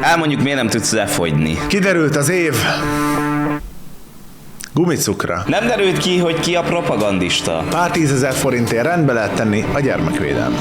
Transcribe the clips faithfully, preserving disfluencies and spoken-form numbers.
Elmondjuk, miért nem tudsz lefogyni. Kiderült az év gumicukra. Nem derült ki, hogy ki a propagandista. Pár tízezer forintért rendbe lehet tenni a gyermekvédelmet.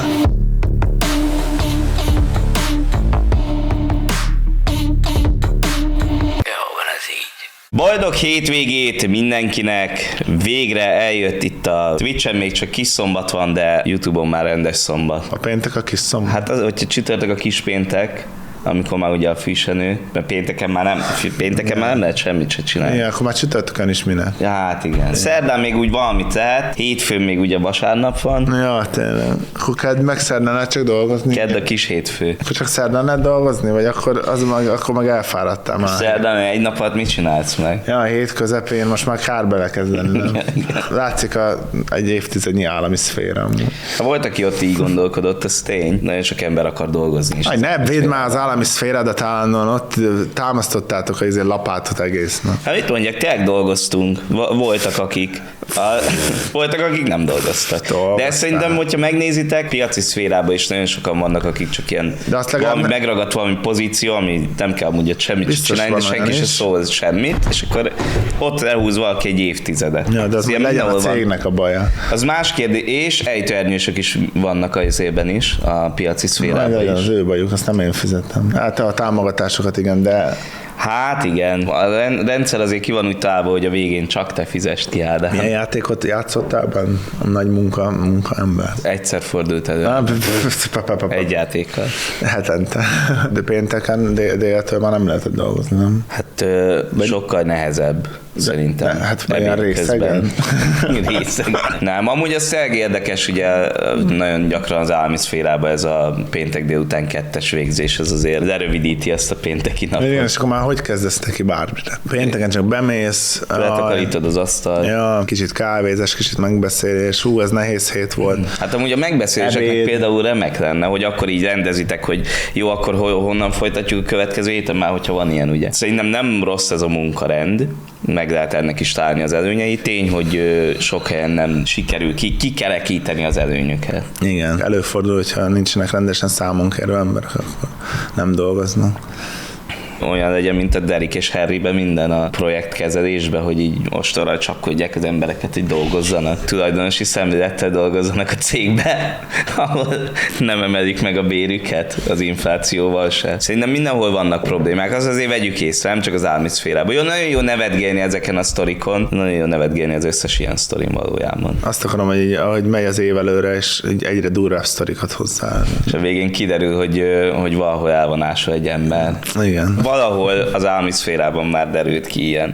Boldog hétvégét mindenkinek! Végre eljött itt a Twitchen, még csak kis szombat van, de YouTube-on már rendes szombat. A péntek a kis szombat? Hát az, hogyha csütörtök a kis péntek, amikor már ugye a fűsenő, mert pénteken már nem, pénteken már nem lehet semmit se csinálni. Igen, akkor már csütörtökön is minek. Ja, hát igen. Szerdán még úgy valamit lehet, hétfőn még ugye vasárnap van. Ja, tényleg. Akkor kedd meg szerdán lehet csak dolgozni. Kedd a kis hétfő. Akkor csak szerdán lehet dolgozni, vagy akkor, az meg, akkor meg elfáradtál már. Szerdán egy napot mit csinálsz meg? Ja, a hét közepén most már kár belekezdeni. Látszik a, egy évtizednyi állami szféra. Volt, aki ott így gondolkodott, ez tény. Nagyon sok ember akar dolgozni is. Aj, ne védd már az állami szférádat állandóan, ott támasztottátok az lapátot egész nap. Hát mit mondjak, tényleg dolgoztunk. Voltak akik. A, voltak akik nem dolgoztak. Dolgoztál. De ezt szerintem, hogyha megnézitek, piaci szférában is nagyon sokan vannak, akik csak ilyen de azt valami ne... megragadt valami pozíció, ami nem kell amúgy semmit biztos csinálni, de senki se szól semmit, és akkor ott elhúz valaki egy évtizedet. Ja, de az, az legyen a cégnek van. A baja. Az más kérdés, és ejtőernyősök is vannak az évben is, a piaci szférában is. Az ő bajuk, azt nem én fizettem. Hát a támogatásokat igen, de... Hát igen, a rendszer azért ki van úgy találva, hogy a végén csak te fizest ki el. De milyen játékot játszottál benne? A nagy munka, munkaember? Egyszer fordult elő. Egy játékkal. Hetente. De pénteken déltől már nem lehetett dolgozni, nem? Hát ö, sokkal nehezebb. Szerintem. Hát olyan részegen. részegen. Nem, amúgy az tényleg érdekes, ugye nagyon gyakran az állami szférában ez a péntek délután kettes végzés, ez azért lerövidíti ezt a pénteki napot. Igen, és akkor már hogy kezdesz neki bármire? Pénteken csak bemész. Letakarítod az asztalt. Ja, kicsit kávézás, kicsit megbeszélés. Hú, ez nehéz hét volt. Hát amúgy a megbeszéléseknek például remek lenne, hogy akkor így rendezitek, hogy jó, akkor honnan folytatjuk a következő héten már, hogyha van ilyen, ugye. Szerintem nem rossz ez a munkarend, meg lehet ennek is találni az előnyei. Tény, hogy sok helyen nem sikerül ki, kikerekíteni az előnyöket. Igen, előfordul, hogyha nincsenek rendesen számon kérő emberek, akkor nem dolgoznak. Olyan legyen, mint a Derek és Harryben minden a projektkezelésben, hogy így ostorral csapkodják az embereket, hogy dolgozzanak. Tulajdonosi szemlélettel dolgozzanak a cégbe, ahol nem emelik meg a bérüket az inflációval se. Szerintem mindenhol vannak problémák, az azért vegyük észre, nem csak az állami szférában. Jó, nagyon jó nevetgélni ezeken a sztorikon, nagyon jó nevetgélni az összes ilyen sztorin valójában. Azt akarom, hogy így, ahogy megy az év előre, és egyre durvább sztorikat hozzá. És a végén kiderül, hogy, hogy valahol el van ásva egy ember. Igen. Valahol az állami szférában már derült ki ilyen.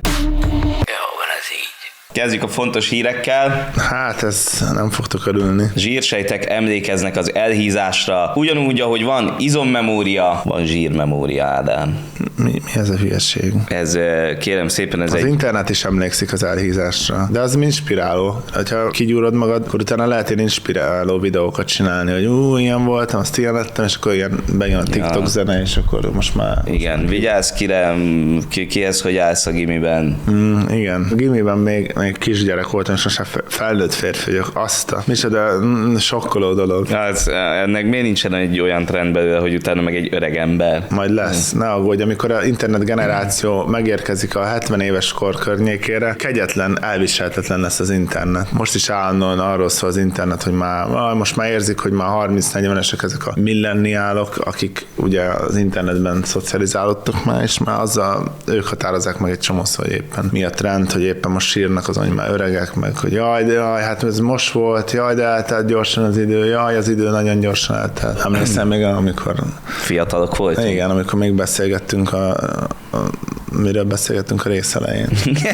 Kezdjük a fontos hírekkel. Hát ez nem fogtok örülni. Zsírsejtek emlékeznek az elhízásra. Ugyanúgy, ahogy van izommemória, van zsírmemória, Ádám. Mi, mi ez a hülyeség? Ez kérem szépen, ez az egy... Az internet is emlékszik az elhízásra. De az inspiráló. Ha kigyúrod magad, akkor utána lehet ilyen inspiráló videókat csinálni, hogy ú, ilyen voltam, azt ilyen lettem, és akkor ilyen bejön a TikTok ja. zene, és akkor most már... Igen, vigyázz kire, ki, kihez, hogy állsz a gimiben. Mm, igen, a gimiben még még kisgyerek voltam, és most felnőtt férfi vagyok. Azt a micsoda sokkoló dolog. Hát, ennek miért nincsen egy olyan trend belőle, hogy utána meg egy öreg ember? Majd lesz. Ne aggódj, amikor az internet generáció megérkezik a hetven éves kor környékére, kegyetlen, elviselhetetlen lesz az internet. Most is állandóan arról szól az internet, hogy már most már érzik, hogy már harminc-negyvenesek ezek a milleniálok, akik ugye az internetben szocializálódtak már, és már azzal ők határozzák meg egy csomószor, hogy éppen mi a trend, hogy éppen most sírnak azon, hogy már öregek, meg hogy jaj, de jaj, hát ez most volt, jaj, de eltelt gyorsan az idő, jaj, az idő nagyon gyorsan eltelt. Emlékszem még, amikor... Fiatalok voltunk? Igen, amikor még beszélgettünk a, a, a miről beszélgettünk a rész elején.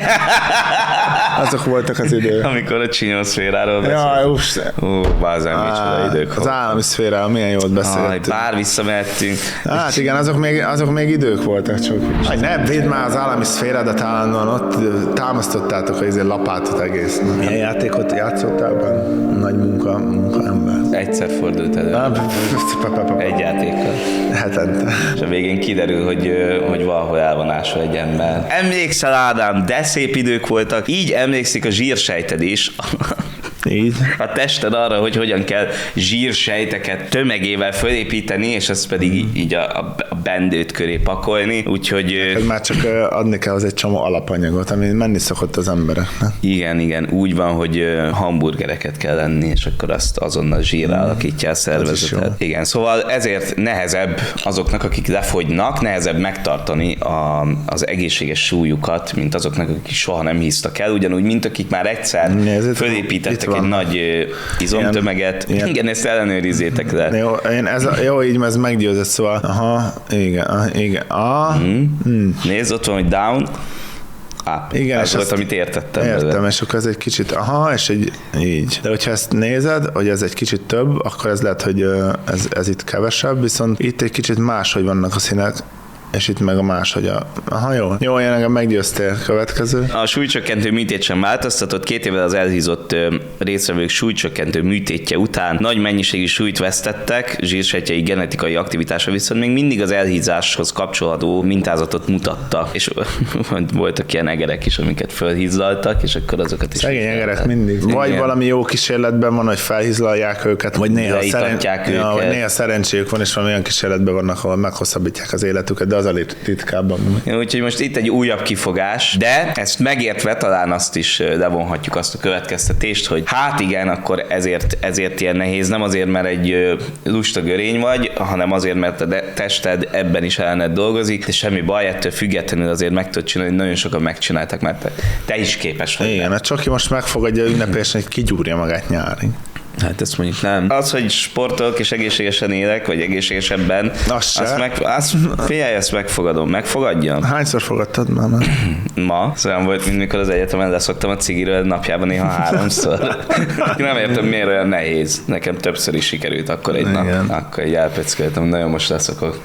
Azok voltak az idők. Amikor a csinyószféráról beszéltünk. Jaj, uff. Ó, bázán, micsoda idők. Az voltak. állami szféráról milyen jót beszélgettünk. Aj, bár visszamehettünk. Hát igen, azok még, azok még idők voltak csak. Aj, ne védd már az állami szférádat állandóan, ott támasztottátok az lapátot egész. Milyen játékot játszottál benne? Nagy munka, munkaember. Egyszer fordult elő. Egy játékkal. Hetente. És a végén kiderül, hogy, hogy valahol el van ásva egy ember. Emlékszel, Ádám, de szép idők voltak. Így emlékszik a zsírsejted is. Így. A tested arra, hogy hogyan kell zsírsejteket tömegével fölépíteni, és ezt pedig így, így a, a bendőt köré pakolni, úgyhogy... Ez már csak adni kell az egy csomó alapanyagot, ami menni szokott az embereknek. Igen, igen, úgy van, hogy hamburgereket kell enni, és akkor azt azonnal zsírra alakítja a szervezetet. Igen, szóval ezért nehezebb azoknak, akik lefogynak, nehezebb megtartani a, az egészséges súlyukat, mint azoknak, akik soha nem hisztak el, ugyanúgy, mint akik már egyszer fölépítettek egy nagy izomtömeget. Igen, igen, ezt ellenőrizzétek le. Jó, én ez a, jó, így ez meggyőzött, szóval aha, igen, igen, ah, mm. Mm. Nézd, ott van, hogy down, up. Igen, ez volt, amit értettem. Értem, belőle. És akkor ez egy kicsit, aha, és egy, így. De hogyha ezt nézed, hogy ez egy kicsit több, akkor ez lehet, hogy ez, ez itt kevesebb, viszont itt egy kicsit máshogy vannak a színek, és itt meg a máshogy a... Aha, jó. Jó, én engem meggyőztél. Következő. A súlycsökkentő műtét sem változtatott. Két évvel az elhízott résztvevők súlycsökkentő műtétje után nagy mennyiségű súlyt vesztettek, zsírsejtjei genetikai aktivitása viszont még mindig az elhízáshoz kapcsolódó mintázatot mutatta. És voltak ilyen egerek is, amiket felhízzaltak, és akkor azokat is... Szegény egerek mindig. Igen. Vagy valami jó kísérletben van, hogy felhízlalják őket, vagy néha, szeren... őket. Ja, vagy néha szerencséjük van, és valami olyan kísérletben vannak, ahol meghosszabbítják az életüket, de az a ritkábban. Úgyhogy most itt egy újabb kifogás, de ezt megértve talán azt is levonhatjuk azt a következtetést, hogy hát igen, akkor ezért, ezért ilyen nehéz, nem azért, mert egy lusta görény vagy, hanem azért, mert a tested ebben is ellened dolgozik, de semmi baj, ettől függetlenül azért meg tudod csinálni, nagyon sokan megcsináltak, mert te, te is képes vagy. Igen, a Csoki most megfogadja ünnepélyesen, hogy kigyúrja magát nyári. Hát ezt mondjuk nem. Az, hogy sportolok és egészségesen élek, vagy egészségesebben, azt, azt, meg, azt figyelj, ezt megfogadom. Megfogadjam? Hányszor fogadtad már? már? Ma. Szóval volt, mint mikor az egyetemen leszoktam a cigiről napjában néha háromszor. Nem értem, miért olyan nehéz. Nekem többször is sikerült akkor egy Igen. nap. Akkor így elpecköltem, nagyon most leszokok.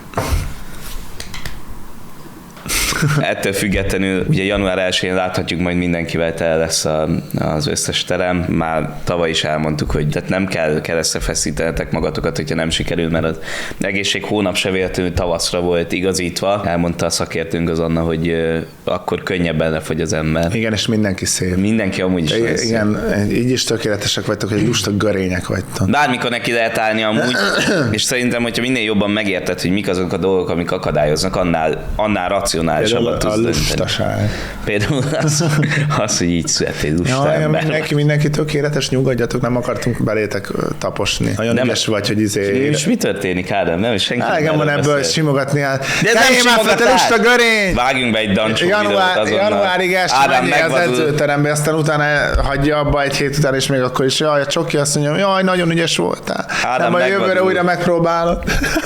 Ettől függetlenül ugye január elsején láthatjuk, majd mindenkivel tele lesz a, az összes terem. Már tavaly is elmondtuk, hogy tehát nem kell keresztre feszítenetek magatokat, hogyha nem sikerül, mert az egészség hónap se véletlenül tavaszra volt igazítva. Elmondta a szakértőnk az Anna, hogy uh, akkor könnyebben lefogy az ember. Igen, és mindenki szép. Mindenki amúgy is I- Igen, így is tökéletesek vagytok, hogy lusta görények vagytok. Bármikor neki lehet állni amúgy, és szerintem, hogyha minél jobban megérted, hogy mik azok a dolgok, amik akadályoznak, annál, annál racionális. A lustaság. Például az, az, hogy így születél lusta ja, ember. Mindenki, mindenki tökéletes, nyugodjatok, nem akartunk belétek taposni. Nagyon nem, ügyes vagy, hogy izé... És mi történik, Ádám? Nem, senki nem Elegen van ebből beszél. Simogatni el. De ez nem simogatás! Lusta görény! Vágjunk be egy dancsó Január, videót azonnal. Januárig első menjél az edzőterembe, aztán utána hagyja abba egy hét után, és még akkor is, jaj, a Csoki azt mondja, jaj, nagyon ügyes voltál. Ádám, nem, a jövőre újra megpróbálod.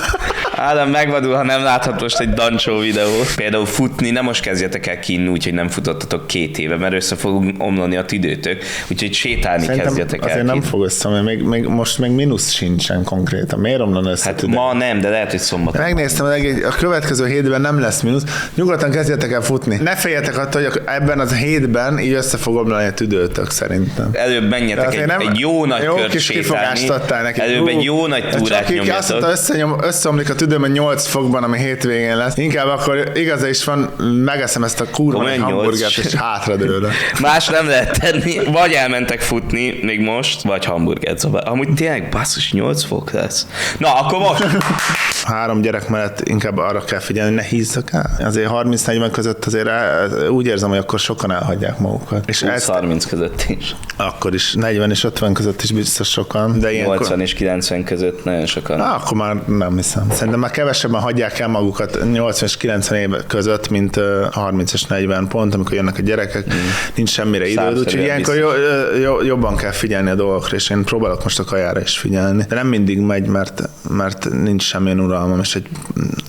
Ádám megvadul, ha nem láthat most egy dancsó videót. Például futni, nem most kezdjetek el kinni, úgyhogy nem futottatok két éve, mert össze fog omlani a tüdőtök, úgyhogy sétálni Szerintem kezdjetek el. Azért kinni. Nem fog össze, mert még, még, most még mínusz sincsen konkrétan. Miért omlana össze? Hát ma nem, de lehet, hogy szombaton. Megnéztem, hogy a következő hétben nem lesz mínusz. Nyugodtan kezdjetek el futni. Ne féljetek attól, hogy ebben az hétben így össze fog omlani a tüdőtök szerintem. Előbb menjetek egy, nem, egy jó nagy jó kört kis sétálni. Neki. Előbb egy jó nagy túrát nyomjatok. Azt mondta, összenyom, összeomlik a tüdőben nyolc fokban, ami hétvégén lesz. Inkább akkor igaza is van, megeszem ezt a kurva egy hamburgert, és hátradőlök. Más nem lehet tenni. Vagy elmentek futni, még most, vagy hamburgert. Szóval amúgy tényleg basszus, nyolc fok lesz. Na, akkor most. Három gyerek mellett inkább arra kell figyelni, ne hízzak el. Azért harminc-negyven között azért el, úgy érzem, hogy akkor sokan elhagyják magukat. És húsz-harminc között is. Akkor is, negyven és ötven között is biztos sokan. De nyolcvan ilyenkor... és kilencven között nagyon sokan. Na, akkor már nem hiszem. Szerintem már kevesebben hagyják el magukat nyolcvan és kilencven év között, mint harminc és negyven pont, amikor jönnek a gyerekek, mm. nincs semmire időd, úgyhogy ilyenkor jó, jó, jobban kell figyelni a dolgokra, és én próbálok most a kajára is figyelni. De nem mindig megy, mert, mert nincs semmilyen uralmam, és egy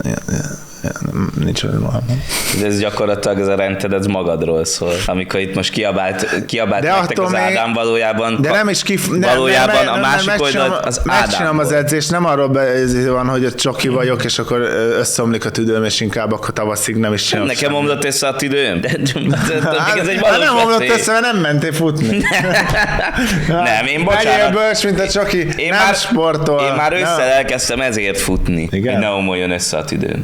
nincs olyan uralmam. De ez gyakorlatilag ez a rendted, ez magadról szól. Amikor itt most kiabált, kiabált nektek az Ádám valójában, de nem is kif, nem, valójában nem, nem, a másik oldal az Ádám. Megcsinálom az edzést, nem arról van, hogy Csoki vagyok, és akkor összeomlik a tüdőm, és inkább akkor tavaszig nem is csinálom. Nekem omlott össze a tüdőm. De, ez egy valós nem omlott össze, mert nem mentél futni. Nem, én bocsánat. Megyél bölcs, mint a Csoki, én nem már, sportol. Én már ősszel elkezdtem ezért futni, igen? hogy ne omoljon össze a tüdőm. Aztán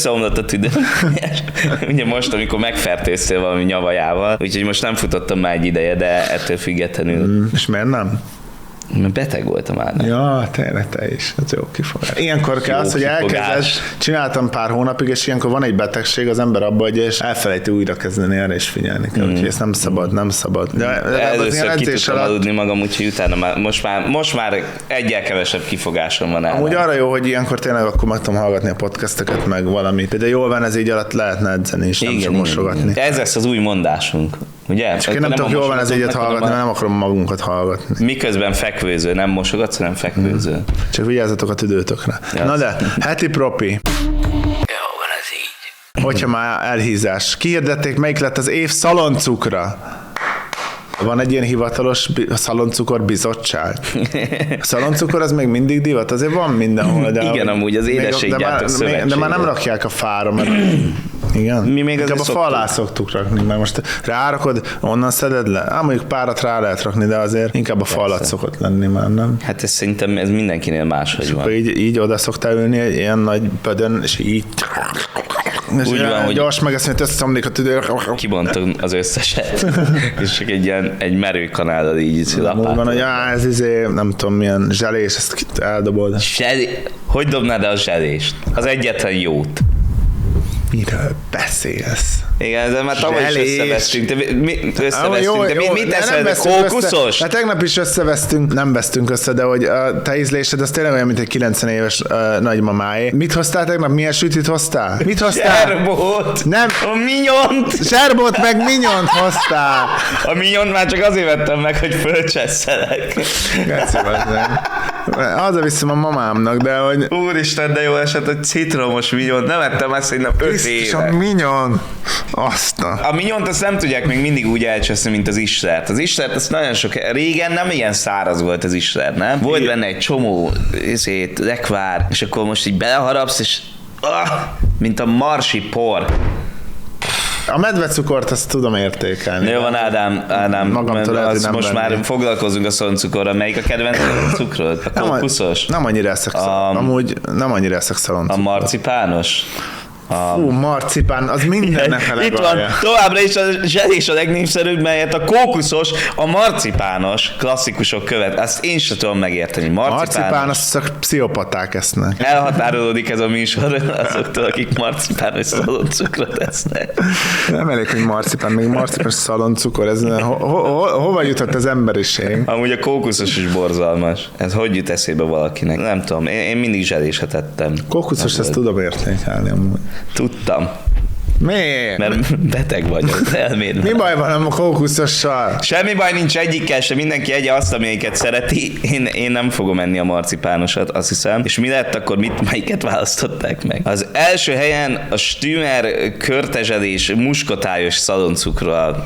összeomlott a tüdőm. Ugye most, amikor megfertőztél valami nyavajával, úgyhogy most nem futottam már egy ideje, de ettől függetlenül. Mm, és miért nem? Mert beteg voltam már. Nem? Ja, tényleg te is. Ez jó kifogás. Ilyenkor kell az, hogy elkezded, csináltam pár hónapig, és ilyenkor van egy betegség, az ember abba adja, és elfelejti újra kezdeni erre, és figyelni kell. Mm. Úgyhogy ezt nem szabad, nem szabad. De, de először ki tudtam alatt... aludni magam, úgyhogy utána már, most már, most már egyel kevesebb kifogásom van el. Amúgy arra jó, hogy ilyenkor tényleg akkor meg tudom hallgatni a podcasteket, meg valamit. De jól van, ez így alatt lehetne edzeni, és nem csak mosogatni. Ez lesz az új mondásunk. Ugye? Csak én nem tudok jól van ez egyet hallgatni, mert nem akarom magunkat hallgatni. Miközben fekvőző, nem mosogatsz, hanem fekvőző. Hmm. Csak vigyázzatok a tüdőtökre. Ja. Na de, heti propi. Jó van ez így. Hogyha már elhízás. Kihirdették, melyik lett az év szaloncukra. Van egy ilyen hivatalos szaloncukor bizottság. A szaloncukor az még mindig divat, azért van mindenhol. De igen, amúgy az édességgyártók szövetsége. De már nem rakják a fára, mert igen. Mi még inkább a fa alá szoktuk rakni, mert most rárakod, onnan szeded le. Á, mondjuk párat rá lehet rakni, de azért inkább a fa alatt szokott lenni már, nem? Hát ez szerintem ez mindenkinél máshogy van. Így, így oda szoktál ülni egy ilyen nagy pödön, és így... És úgy van, hogy gyors megeszem, hogy összeszomlik a tüdő. Kibontom az összeset. És csak egy ilyen egy merő kanállal így lapátol. Úgy van, hogy á, ez izé, nem tudom milyen zselés, ezt eldobod. Zselé... Hogy dobnád el a zselést? Az egyetlen jót. Miről beszélsz? Igen, de már tavaly is összevesztünk. De mi, összevesztünk, jó, de jó, mit de eszed? Kókuszos? Hát tegnap is összevesztünk, nem vesztünk össze, de hogy a te ízlésed az tényleg olyan, mint egy kilencven éves uh, nagymamáé. Mit hoztál tegnap? Milyen sütit hoztál? Mit hoztál? Zserbót! Nem. A minyont! Zserbót meg minyont hoztál! A minyont már csak azért vettem meg, hogy fölcsesszelek. Hazaviszem a mamámnak, de hogy... Úristen, de jó esett, hogy citromos minyont. Nem ettem ezt szerintem öt éve. A minyon. Aztán. A minyont azt nem tudják még mindig úgy elcseszni, mint az istert. Az istert azt nagyon sok... Régen nem ilyen száraz volt az istert, nem? Volt benne egy csomó ezért, lekvár, és akkor most így beleharapsz, és ah, mint a marsi por. A medvecukort azt tudom értékelni. Jó van, Ádám, Ádám Magamtól lehet, az most venni. Már foglalkozunk a szaloncukorral. Melyik a kedvenc cukrod? A kókuszos? Nem, nem annyira eszek, a, amúgy nem annyira eszek szaloncukor. A marcipános? A... Fú, marcipán, az mindennek a legalja. Itt van, továbbra is a zselés a legnépszerűbb, melyet a kókuszos, a marcipános klasszikusok követ. Ezt én sem tudom megérteni. Marcipános. Marcipán, azt csak pszichopaták esznek. Elhatárolódik ez a műsor azoktól, akik marcipános szaloncukrot esznek. Nem elég, hogy marcipán, még marcipános szaloncukor, ez ho, ho, ho, hova jutott az emberiség? Amúgy a kókuszos is borzalmas. Ez hogy jut eszébe valakinek? Nem tudom, én, én mindig zseléset ettem. Kókuszos, ezt tudom értékelni amúgy. Tudtam. Miért? Mert beteg vagyok, elméd. Mi baj van a kókuszossal? Semmi baj nincs egyikkel sem, mindenki egye azt, amelyiket szereti. Én, én nem fogom enni a marcipánosat, azt hiszem. És mi lett akkor, mit, melyiket választották meg? Az első helyen a Stümer körtezsedés muskotályos szaloncukral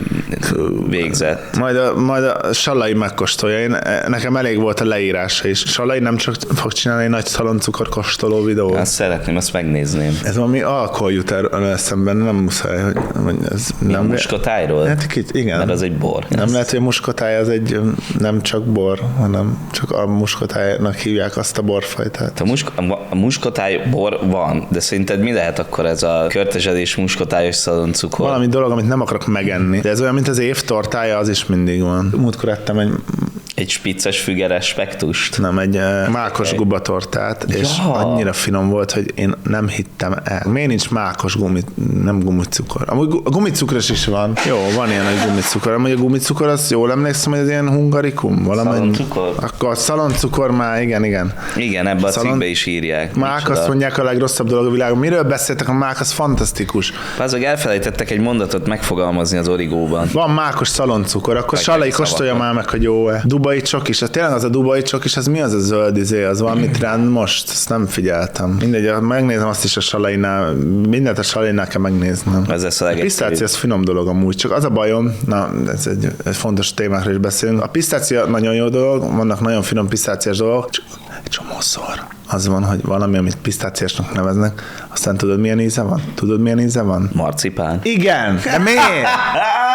végzett. Majd a, majd a Sallai megkóstolja. Én, nekem elég volt a leírása is. Sallai nem csak fog csinálni egy nagy szaloncukor kóstoló videót. Azt szeretném, azt megnézném. Ez valami alkohol jut el eszemben, nem muszáj, hogy, hogy ez mi, nem... Muskotájról? Hát igen. Mert az egy bor. Nem ez... lehet, hogy a muskotáj az egy nem csak bor, hanem csak a muskotájnak hívják azt a borfajtát. A, musk, a muskotáj bor van, de szerinted mi lehet akkor ez a körtezsedés muskotályos szaloncukor? Valami dolog, amit nem akarok megenni. De ez olyan, mint az év tortája, az is mindig van. Múltkor ettem egy... Egy spicces fügeres spektust? Nem, egy uh, mákos okay. gubatortát, és ja. annyira finom volt, hogy én nem hittem el. Miért nincs mákos gumit, nem gumicukor? Amúgy a gumicukros is van. Jó, van ilyen, hogy gumicukor. Amúgy a gumicukor, az jól emlékszem, hogy ez ilyen hungarikum. Szaloncukor? Akkor a szaloncukor már, igen, igen. Igen, ebbe a Szalon... cikkbe is írják. Mák azt mondják a legrosszabb dolog a világon. Miről beszéltek? A mák az fantasztikus. Azok elfelejtettek egy mondatot megfogalmazni az origóban. Van mákos szaloncukor, akkor Sallai kóstolja már meg, hogy jó-e. Dubai csokis, hát tényleg az a dubai csokis, az mi az a zöld izé, az valami trend most, ezt nem figyeltem. Mindegy, megnézem azt is a Sallainál, mindent a Sallainál kell megnéznem. Ez lesz a legegyszerűbb. A pisztácia, ez finom dolog amúgy, csak az a bajom, na, ez egy, egy fontos témákra is beszélünk. A pisztácia nagyon jó dolog, vannak nagyon finom pisztáciás dolgok, csak egy csomószor az van, hogy valami, amit pisztáciásnak neveznek, aztán tudod, milyen íze van? Tudod, milyen íze van? Marcipán. Igen, de miért?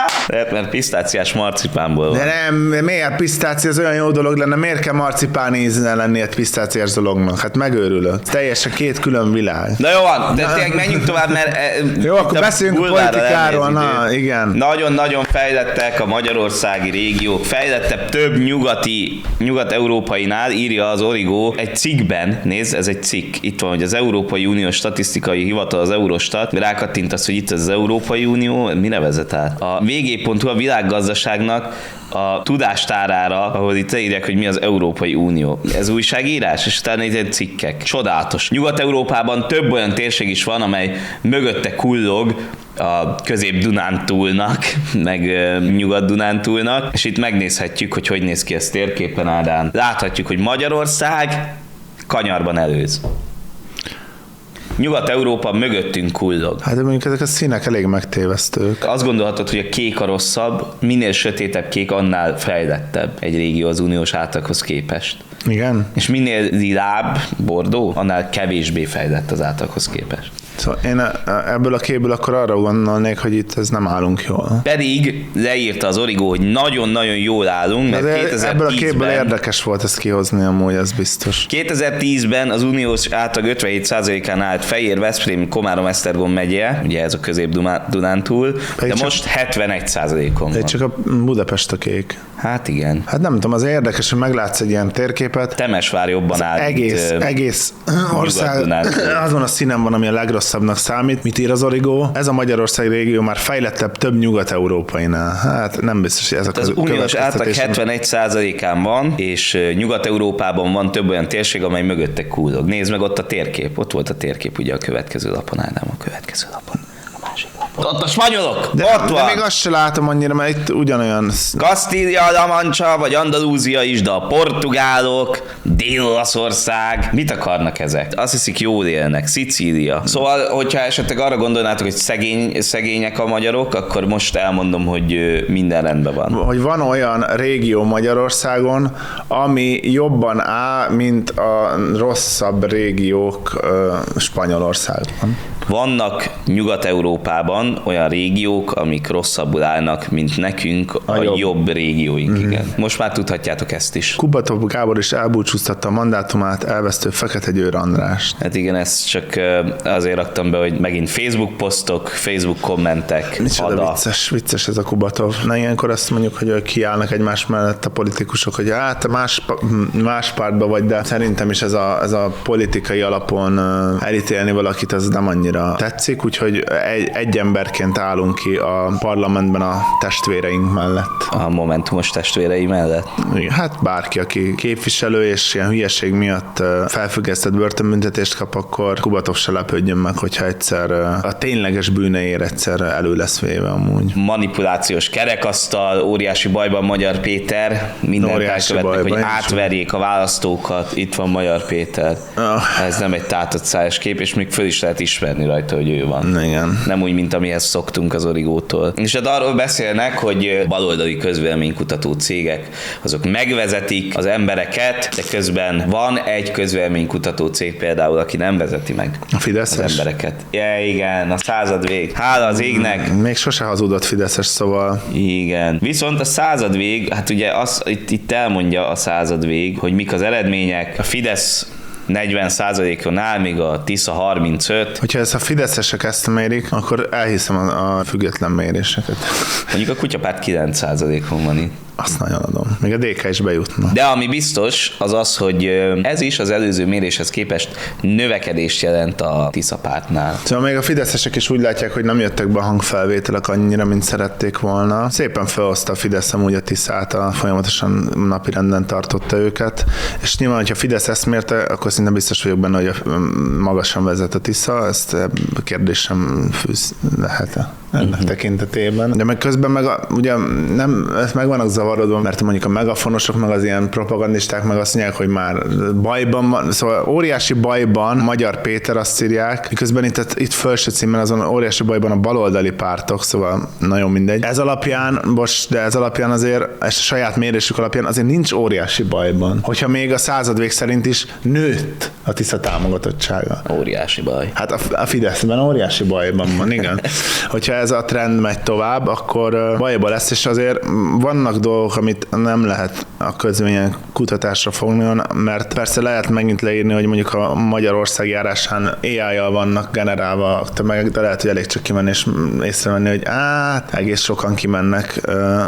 Lehet, mert pisztáciás marcipánból van. De nem, miért pisztácia, az olyan jó dolog lenne, miért kell marcipán ízne lenni egy pisztáciás dolognak? Hát megőrülök. Teljesen két külön világ. Na jó van, de tényleg menjünk tovább, mert... Jó, akkor beszéljünk a politikáról, na igen. Nagyon-nagyon fejlettek a magyarországi régiók, fejlettebb több nyugati, nyugat-európainál, írja az Origo egy cikkben, nézd, ez egy cikk, itt van, hogy az Európai Unió Statisztikai Hivatal, az Eurostat, rákattintasz, hogy itt az Európai Unió, mire vezet át? A vé gé pont hu a világgazdaságnak a tudástárára, ahol itt írják, hogy mi az Európai Unió. Ez újságírás, és utána itt cikkek. Csodálatos. Nyugat-Európában több olyan térség is van, amely mögötte kullog a Közép-Dunántúlnak, meg Nyugat-Dunántúlnak, és itt megnézhetjük, hogy hogy néz ki ez térképen, Ádám. Láthatjuk, hogy Magyarország kanyarban előz. Nyugat-Európa mögöttünk kullog. Hát de mondjuk ezek a színek elég megtévesztők. Azt gondolhatod, hogy a kék a rosszabb, minél sötétebb kék, annál fejlettebb egy régió az uniós átlaghoz képest. Igen? És minél lilább, bordó, annál kevésbé fejlett az átlaghoz képest. Szóval én ebből a képből akkor arra gondolnék, hogy itt ez nem állunk jól. Pedig leírta az Origo, hogy nagyon-nagyon jól állunk, mert kétezer-tízben... Ebből a képből érdekes volt ezt kihozni amúgy, ez biztos. kétezer-tízben az uniós átlag ötvenhét százalékán állt Fejér, Veszprém, Komárom, Esztergom megye, ugye ez a Közép-Dunántúl, de csak, most hetvenegy százalékon van. Csak a Budapest a kék. Hát igen. Hát nem tudom, az érdekes, hogy meglátsz egy ilyen térképet. Temesvár jobban áll. Egész, mint, egész ország azon a színen van, ami a legrosszabbnak számít. Mit ír az Origo? Ez a Magyarország régió már fejlettebb több nyugat-európainál. Hát nem biztos, hogy ez hát a az uniós átlag hetvenegy százalékán van, és Nyugat-Európában van több olyan térség, amely mögötte kullog. Nézd meg ott a térkép. Ott volt a térkép ugye a következő lapon, Ádám, a következő lapon. Ott a spanyolok! De, ott de van! még azt se látom annyira, mert itt ugyanolyan... Kastília, La Mancha, vagy Andalúzia is, de a portugálok, Dél-Olaszország, mit akarnak ezek? Azt hiszik, jól élnek. Szicília. Szóval, hogyha esetleg arra gondolnátok, hogy szegény, szegények a magyarok, akkor most elmondom, hogy minden rendben van. Hogy van olyan régió Magyarországon, ami jobban áll, mint a rosszabb régiók uh, Spanyolországban. Vannak Nyugat-Európában olyan régiók, amik rosszabbul állnak, mint nekünk a, a jobb. jobb régióink. Mm-hmm. Igen. Most már tudhatjátok ezt is. Kubatov Gábor is elbúcsúztatta a mandátumát elvesztő Fekete Győr Andrást. Hát igen, ezt csak azért raktam be, hogy megint Facebook posztok, Facebook kommentek. Micsoda vicces, vicces ez a Kubatov. Na ilyenkor azt mondjuk, hogy kiállnak egymás mellett a politikusok, hogy hát más, más pártba vagy, de szerintem is ez a, ez a politikai alapon elítélni valakit, az nem annyira tetszik, úgyhogy egy, egy emberként állunk ki a parlamentben a testvéreink mellett. A momentumos testvérei mellett? Igen, hát bárki, aki képviselő és ilyen hülyeség miatt felfüggesztett börtönbüntetést kap, akkor Kubatov se lepődjön meg, hogyha egyszer a tényleges bűneért egyszer elő lesz véve amúgy. Manipulációs kerekasztal, óriási bajban Magyar Péter, mindent elkövetnek, hogy átverjék a választókat. Itt van Magyar Péter. Oh. Ez nem egy tátott szájas kép, és még föl is lehet ismerni rajta, hogy ő van. Igen. Nem úgy, mint amihez szoktunk az Origótól. És hát arról beszélnek, hogy baloldali közvéleménykutató cégek, azok megvezetik az embereket, de közben van egy közvéleménykutató cég például, aki nem vezeti meg a Fideszes? Az embereket. Ja, igen, a század vég. Hála az égnek. Még sose hazudott Fideszes, szóval. Igen. Viszont a század vég, hát ugye az, itt, itt elmondja a század vég, hogy mik az eredmények. A Fidesz negyven százalékon áll, még a Tisza harmincöt. Hogyha ezt a fideszesek ezt mérik, akkor elhiszem a, a független méréseket. Mondjuk a Kutyapárt kilenc százalékon van itt. Azt nagyon adom. Még a dé ká is bejutna. De ami biztos, az az, hogy ez is az előző méréshez képest növekedést jelent a Tisza pártnál. Szóval még a fideszesek is úgy látják, hogy nem jöttek be a hangfelvételek annyira, mint szerették volna. Szépen felhozta a Fidesz amúgy a Tiszát, a folyamatosan napirenden tartotta őket, és nyilván, hogyha Fidesz ezt mérte, akkor szinte biztos vagyok benne, hogy magasan vezet a Tisza, ezt a kérdésem fűz lehet ennek uh-huh. tekintetében. De meg közben meg a, ugye nem, ezt meg vannak zavarodva, mert mondjuk a megafonosok, meg az ilyen propagandisták meg azt mondják, hogy már bajban van, szóval óriási bajban Magyar Péter azt írják, miközben itt, itt felső címen azon óriási bajban a baloldali pártok, szóval nagyon mindegy. Ez alapján, bocs, de ez alapján azért, és a saját mérésük alapján azért nincs óriási bajban. Hogyha még a századvég szerint is nőtt a Tisza támogatottsága. Óriási baj. Hát a, a Fideszben óriási bajban van, igen. Hogyha ez ez a trend megy tovább, akkor bajba lesz, és azért vannak dolgok, amit nem lehet a közvélemény kutatásra fogni, mert persze lehet megint leírni, hogy mondjuk a Magyarország járásán á í-jal vannak generálva a tömegek, de lehet, hogy elég csak kimenni és észrevenni, hogy hát egész sokan kimennek,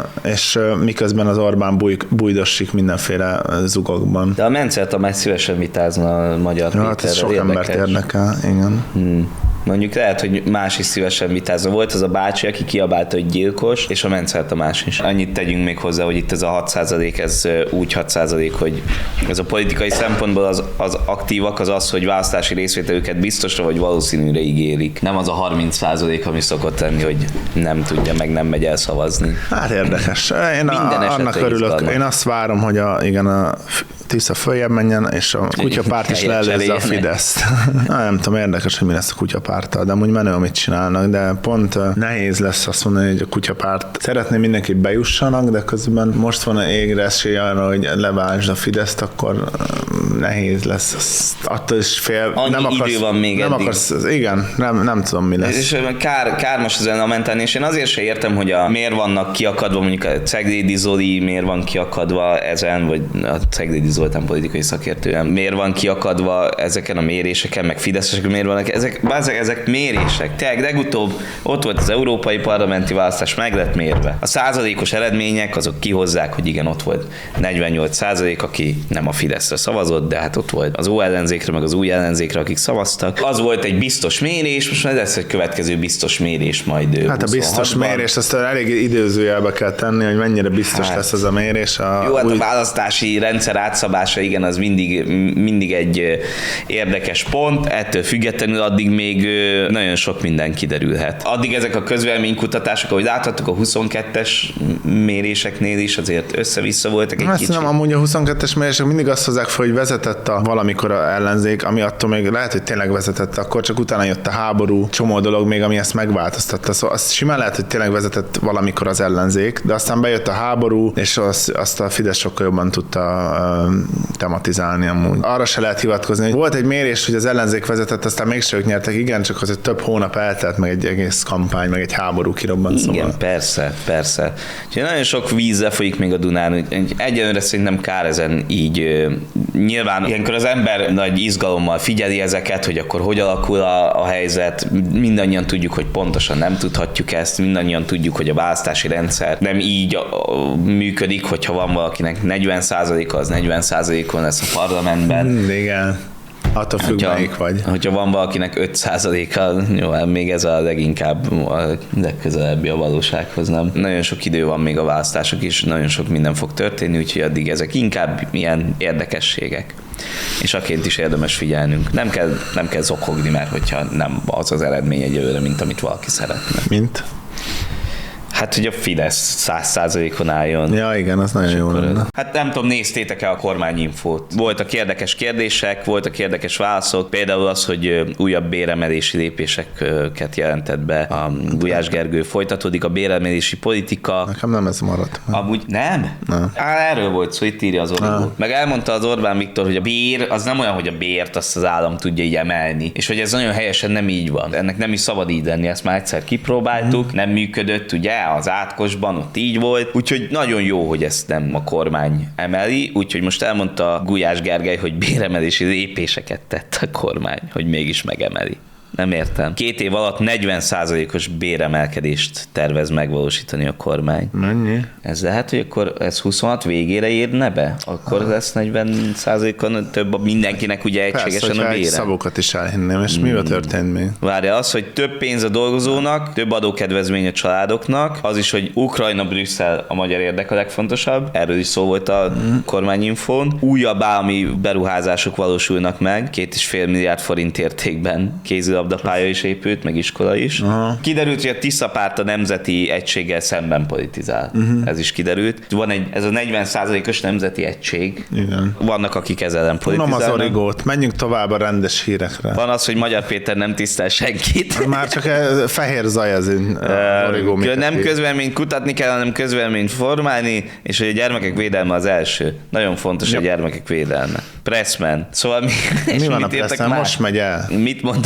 és miközben az Orbán búj, bújdosik mindenféle zugokban. De a Mencel Tamás szívesen vitázna a Magyar ja, Péterrel. Hát ez sok embert érdekel, igen. Hmm. Mondjuk lehet, hogy más is szívesen vitázna. Volt az a bácsi, aki kiabálta, hogy gyilkos, és a Mencel Tamás is. Annyit tegyünk még hozzá, hogy itt ez a hat százalék, ez úgy hat százalék, hogy ez a politikai szempontból az, az aktívak az az, hogy választási részvételüket biztosra vagy valószínűre ígérik. Nem az a harminc százalék, ami szokott lenni, hogy nem tudja, meg nem megy el szavazni. Hát érdekes. Én a, annak örülök. Izgalmat. Én azt várom, hogy a, igen, a Tisza följebb menjen, és a kutyapárt is leelőzze a Fideszt. Nem tudom, érdekes, hogy mi lesz a kutyapárttal, de amúgy menő, amit csinálnak, de pont nehéz lesz azt mondani, hogy a kutyapárt szeretném mindenkit bejussanak, de közben most van égre esély arra, hogy leváltsd a Fideszt, akkor nehéz lesz. Azt, attól is fél. Annyi nem akarsz, idő van még nem eddig. akarsz, igen, nem, nem tudom, mi lesz. És kár, kár most ezen a mentán, és én azért se értem, hogy a, miért vannak kiakadva, mondjuk a Ceglédi Zoli miért van kiakadva ezen, vagy a Ceglédi Zoltán politikai szakértően, miért van kiakadva ezeken a méréseken, meg fideszesek miért vannak, ezek, ezek, ezek mérések. Tehát legutóbb ott volt az európai parlamenti választás, meg lett mérve. A százalékos eredmények azok kihozzák, hogy igen, ott volt negyvennyolc százalék, aki nem a Fideszre szavazott, de hát ott volt az ó ellenzékre, meg az új ellenzékre, akik szavaztak. Az volt egy biztos mérés, most lesz egy következő biztos mérés majd. Hát a biztos mérés, azt elég időzőjelbe kell tenni, hogy mennyire biztos hát, lesz az a mérés. A jó, hát új... a választási rendszer átszabása, igen, az mindig, mindig egy érdekes pont, ettől függetlenül addig még nagyon sok minden kiderülhet. Addig ezek a közvéleménykutatások, ahogy láthattuk a huszonkettes méréseknél is azért össze-vissza voltak egy Ezt kicsit. nem, amúgy a huszonkettes mérések mindig azt hozzák fel, hogy vezetett a valamikor a ellenzék, ami attól még lehet, hogy tényleg vezetett, akkor csak utána jött a háború, csomó dolog még, ami ezt megváltoztatta. Szóval az simán lehet, hogy tényleg vezetett valamikor az ellenzék, de aztán bejött a háború, és az, azt a Fidesz sokkal jobban tudta uh, tematizálni amúgy. Arra se lehet hivatkozni, hogy volt egy mérés, hogy az ellenzék vezetett, aztán mégse ők nyertek, igen, csak az, hogy több hónap eltelt, meg egy egész kampány, meg egy háború kirobbant. Igen, szóval. persze, persze. Úgyhogy nagyon sok víz lefolyik még a Dunán, egyenlőre szerintem kár ezen így. Nyilván ilyenkor az ember nagy izgalommal figyeli ezeket, hogy akkor hogy alakul a, a helyzet. Mindannyian tudjuk, hogy pontosan nem tudhatjuk ezt, mindannyian tudjuk, hogy a választási rendszer nem így a, a, működik, hogyha van valakinek negyven százaléka, az negyven százalékon lesz a parlamentben. Hmm, igen. Attól függ, melyik vagy. Hogyha van valakinek öt százaléka, jó, még ez a leginkább a legközelebbi a valósághoz, nem? Nagyon sok idő van még a választások is, nagyon sok minden fog történni, úgyhogy addig ezek inkább ilyen érdekességek. És aként is érdemes figyelnünk. Nem kell, nem kell zokogni, mert hogyha nem az az eredmény egyelőre, mint amit valaki szeretne. Mint? Hát, hogy a Fidesz száz százalékon álljon. Ja, igen, az nagyon jó lenne. Hát nem tudom, néztétek-e a kormányinfót? Voltak érdekes kérdések, voltak érdekes válaszok, például az, hogy újabb béremelési lépéseket jelentett be a Gulyás Gergő. Folytatódik a béremelési politika. Nekem nem ez maradt. Amúgy nem? Nem. Á, erről volt szó, itt írja az Origó. Meg elmondta az Orbán Viktor, hogy a bér az nem olyan, hogy a bért azt az állam tudja így emelni. És hogy ez nagyon helyesen nem így van. Ennek nem is szabad így lenni, ezt már egyszer kipróbáltuk, nem működött, ugye? Az átkosban ott így volt, úgyhogy nagyon jó, hogy ezt nem a kormány emeli, úgyhogy most elmondta Gulyás Gergely, hogy béremelési lépéseket tett a kormány, hogy mégis megemeli. Nem értem. Két év alatt negyven százalékos béremelkedést tervez megvalósítani a kormány. Mennyi? Ez lehet, hogy akkor ez huszonhat végére érne be? Akkor ha. lesz negyven százalékon több mindenkinek ugye egységesen persze, a bére. Szavokat is elhinném, és hmm. mi történt még? Várja, az, hogy több pénz a dolgozónak, több adókedvezmény a családoknak, az is, hogy Ukrajna, Brüsszel a magyar érdek a legfontosabb, erről is szó volt a hmm. kormányinfón. Újabb állami beruházások valósulnak meg, két és fél milliárd forint értékben kézilabdapálya is épült, meg iskola is. Aha. Kiderült, hogy a Tisza párt a nemzeti egységgel szemben politizál. Uh-huh. Ez is kiderült. Van egy, ez a negyven százalékos nemzeti egység. Igen. Vannak, akik ezzel ellen politizálnak. Tudom az Origót, menjünk tovább a rendes hírekre. Van az, hogy Magyar Péter nem tisztel senkit. Már csak fehér zaj az Origó. Nem közvéleményt kutatni kell, hanem közvéleményt formálni, és hogy a gyermekek védelme az első. Nagyon fontos ja. a gyermekek védelme. Pressman. Szóval mi, mi van a Pressman? Most megy el. Mit mondhat vissza?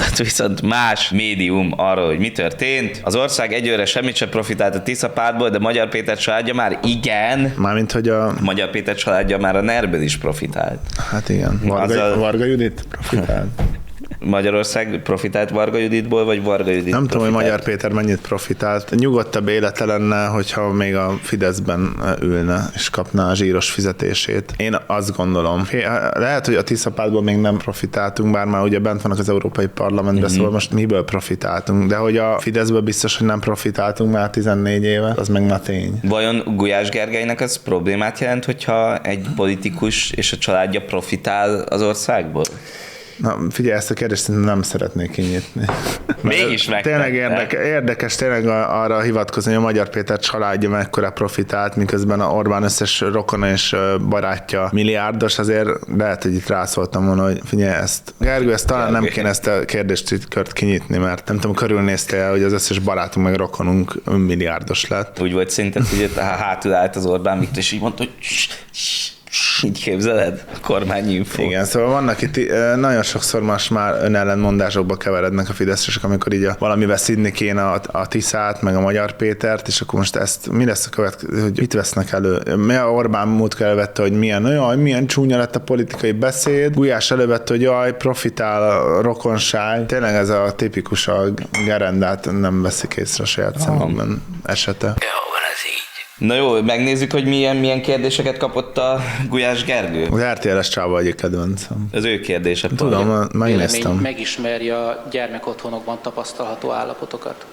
viszont más médium arról, hogy mi történt. Az ország egyőre semmit sem profitált a Tisza pártból, de Magyar Péter családja már igen. Mármint, hogy a... Magyar Péter családja már a NER-ből is profitált. Hát igen. Varga, a... Varga Judit profitált. Magyarország profitált Varga Juditból, vagy Varga Judit Nem profitált? tudom, hogy Magyar Péter mennyit profitált. Nyugodtabb élete lenne, hogyha még a Fideszben ülne, és kapná a zsíros fizetését. Én azt gondolom. Lehet, hogy a Tisza pártból még nem profitáltunk, bár már ugye bent vannak az Európai Parlamentben, mm-hmm. szóval most miből profitáltunk. De hogy a Fideszből biztos, hogy nem profitáltunk már tizennégy éve, az meg már tény. Vajon Gulyás Gergelynek az problémát jelent, hogyha egy politikus és a családja profitál az országból? Na, figyelj, ezt a kérdést nem szeretnék kinyitni. Mégis meg. Tényleg érdekes, érdekes tényleg arra hivatkozni, hogy a Magyar Péter családja mekkora profitált, miközben a Orbán összes rokona és barátja milliárdos, azért lehet, hogy itt rászóltam volna, hogy figyelj, ezt Gergő, ezt talán nem kéne ezt a kérdést kört kinyitni, mert nem tudom, körülnéztél, hogy az összes barátunk meg rokonunk milliárdos lett. Úgy volt szerinted, hogy hátul állt az Orbán Viktor, és így mondta, hogy így képzeled? A kormányinfo. Igen, szóval vannak itt nagyon sokszor most már önellenmondásokba keverednek a fideszesek, amikor így a, valamivel szidni kéne a, a Tiszát, meg a Magyar Pétert, és akkor most ezt, mi lesz a következő, hogy mit vesznek elő? Mi a Orbán múltkor elővette, hogy milyen, jaj, milyen csúnya lett a politikai beszéd, Gulyás elővette, hogy jaj, profitál a rokonság. Tényleg ez a tipikus a gerendát nem veszik észre a saját szemükben esete. Na jó, megnézzük, hogy milyen, milyen kérdéseket kapott a Gulyás Gergő. Az er té el-es csáva egyik kedvencem. Az ő kérdése. Tudom, megnéztem. Megismeri a gyermekotthonokban tapasztalható állapotokat.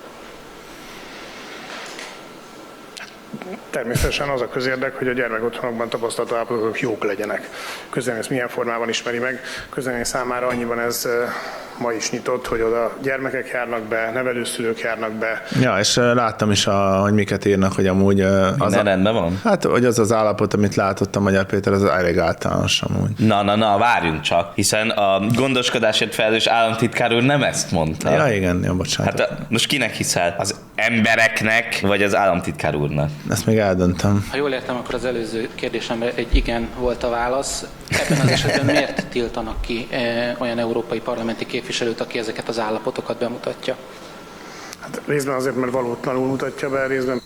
Természetesen az a közérdek, hogy a gyermekotthonokban tapasztalható állapotok jók legyenek. Közlemény ezt milyen formában ismeri meg. Közlemény számára annyiban ez ma is nyitott, hogy oda gyermekek járnak be, nevelőszülők járnak be. Ja, és láttam is, a, hogy miket írnak, hogy amúgy... Az a, rendben van? Hát, hogy az az állapot, amit látott a Magyar Péter, az elég általános amúgy. Na, na, na, várjunk csak, hiszen a gondoskodásért felelős államtitkár úr nem ezt mondta. Ja, igen, ja, bocsánat. Hát a, most kinek hiszel? Az embereknek, vagy az államtitkár úrnak? Ezt még eldöntöm. Ha jól értem, akkor az előző kérdésemre egy igen volt a válasz. Ebben az esetben miért tiltanak ki olyan európai parlamenti képviselőt, aki ezeket az állapotokat bemutatja? Hát részben azért, mert valótlanul mutatja be, részben...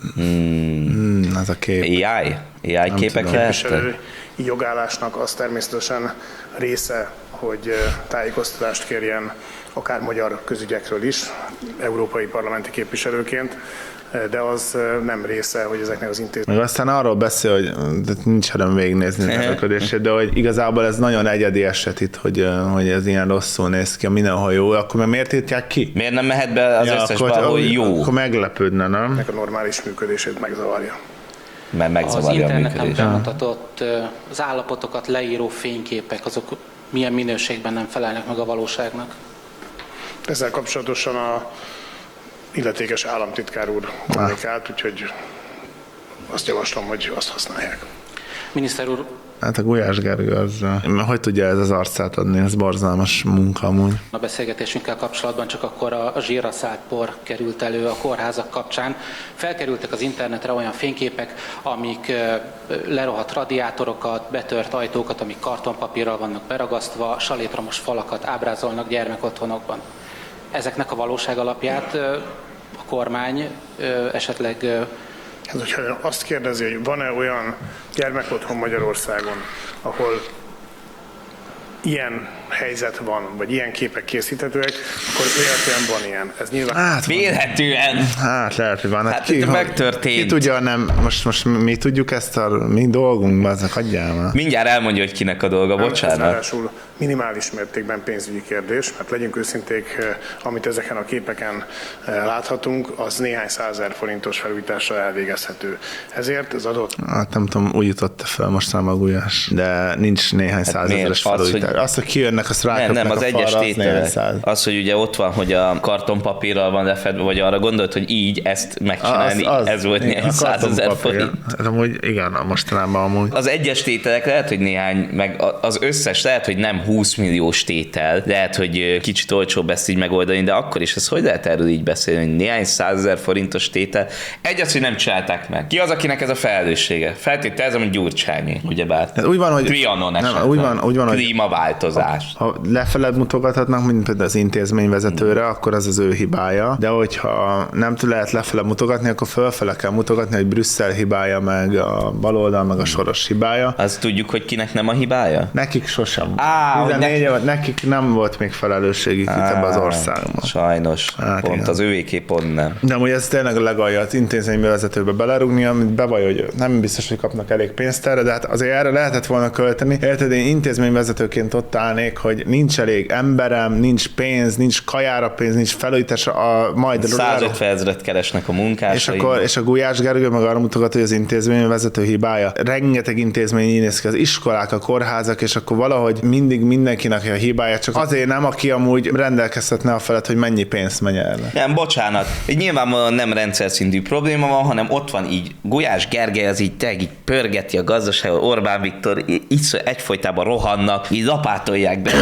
Hmm, ez a kép. á i? á i képek lehettek? Jogállásnak az természetesen része, hogy tájékoztatást kérjen akár magyar közügyekről is, európai parlamenti képviselőként, de az nem része, hogy ezeknek az intézmények. Meg aztán arról beszél, hogy nincs erőm végignézni a működését, de hogy igazából ez nagyon egyedi eset itt, hogy, hogy ez ilyen rosszul néz ki, mindenhol jó, akkor meg miért írják ki? Miért nem mehet be az ja, összesbe, ahol jó? Akkor meglepődne, nem? Ennek a normális működését megzavarja. Mert megzavarja az a működést. Az interneten bemutatott az állapotokat leíró fényképek, azok milyen minőségben nem felelnek meg a valóságnak? Ezzel kapcsolatosan a illetékes államtitkár úr kommunikált, úgyhogy azt javaslom, hogy azt használják. Miniszter úr, hát a Gulyás Gergő az, hogy tudja ez az arcát adni, ez borzalmas munka amúgy. A beszélgetésünkkel kapcsolatban csak akkor a zsírra szállt por került elő a kórházak kapcsán. Felkerültek az internetre olyan fényképek, amik lerohadt radiátorokat, betört ajtókat, amik kartonpapírral vannak beragasztva, salétromos falakat ábrázolnak gyermekotthonokban. Ezeknek a valóság alapját a kormány esetleg... Hát, hogyha azt kérdezi, hogy van-e olyan gyermekotthon Magyarországon, ahol ilyen helyzet van, vagy ilyen képek készíthetőek, akkor véletlenül van ilyen. Ez nyilván... Hát, Vélhetően. Hát lehet, hogy van. Hát, hát ki, megtörtént. Ki tudja, nem, most, most mi tudjuk ezt a mi dolgunk, aznak hagyjál már. Mindjárt elmondja, hogy kinek a dolga, bocsánat. Ez ráadásul minimális mértékben pénzügyi kérdés, mert legyünk őszinték, amit ezeken a képeken láthatunk, az néhány százezer forintos felújítással elvégezhető. Ezért az adott... Hát nem tudom, úgy jutott fel most nem a Gulyás, de nincs néhány hát százezeres felújítás. Az, hogy... azt, hogy kijönnek, azt ráköpnek nem, nem, az a egyes falra, tételek. Az, az, hogy ugye ott van, hogy a kartonpapírral van lefedve, vagy arra gondolt, hogy így ezt megcsinálni, az, az, ez volt néhány százezer forint. Hát amúgy igen, mostanában amúgy. Az egyes tételek lehet, hogy néhány, meg az összes lehet, hogy nem húsz milliós tétel, lehet, hogy kicsit olcsóbb ezt így megoldani, de akkor is ez hogy lehet erről így beszélni, hogy néhány százezer forintos tétel. Egy az, hogy nem csinálták meg. Ki az, akinek ez a felelőssége? Feltételezem, hogy Gyurcsányi, ugyebár. Hát úgy van, hogy Trianon nem, úgy van, úgy van, hogy klímaváltozás. mást. Ha lefeled mutogathatnak, mint például az intézményvezetőre, akkor az az ő hibája, de hogyha nem tud lehet lefele mutogatni, akkor fölfele kell mutogatni, hogy Brüsszel hibája, meg a baloldal, meg a Soros hibája. Azt tudjuk, hogy kinek nem a hibája? Nekik sosem. Á, tizennégy évet, nekik nem volt még felelősségük itt ebben az országban. Sajnos. Hát pont igen. az övéké pont nem. De amúgy ez tényleg a legalja az intézményvezetőbe belerugni, amit bevallja, hogy nem biztos, hogy kapnak elég pénzt erre, de hát azért erre lehetett volna költeni. Érted, én intézményvezetőként ott állnék, hogy nincs elég emberem, nincs pénz, nincs kajára pénz, nincs felújításra, a majd százötven ezret keresnek a munkásaim. És akkor és a Gulyás Gergő meg arra mutogat, hogy az intézményvezető hibája. Rengeteg intézmény így néz ki, az iskolák, a kórházak, és akkor valahogy mindig mindenkinek a hibája, csak azért nem, aki amúgy rendelkezhetne a felett, hogy mennyi pénzt megy erre. Nem, bocsánat. Így nyilvánvalóan nem rendszer szintű probléma van, hanem ott van így Gulyás Gergely, az így tényleg így pörgeti a gazdaságot, Orbán Viktor így egyfolytában rohannak, így lapátolják be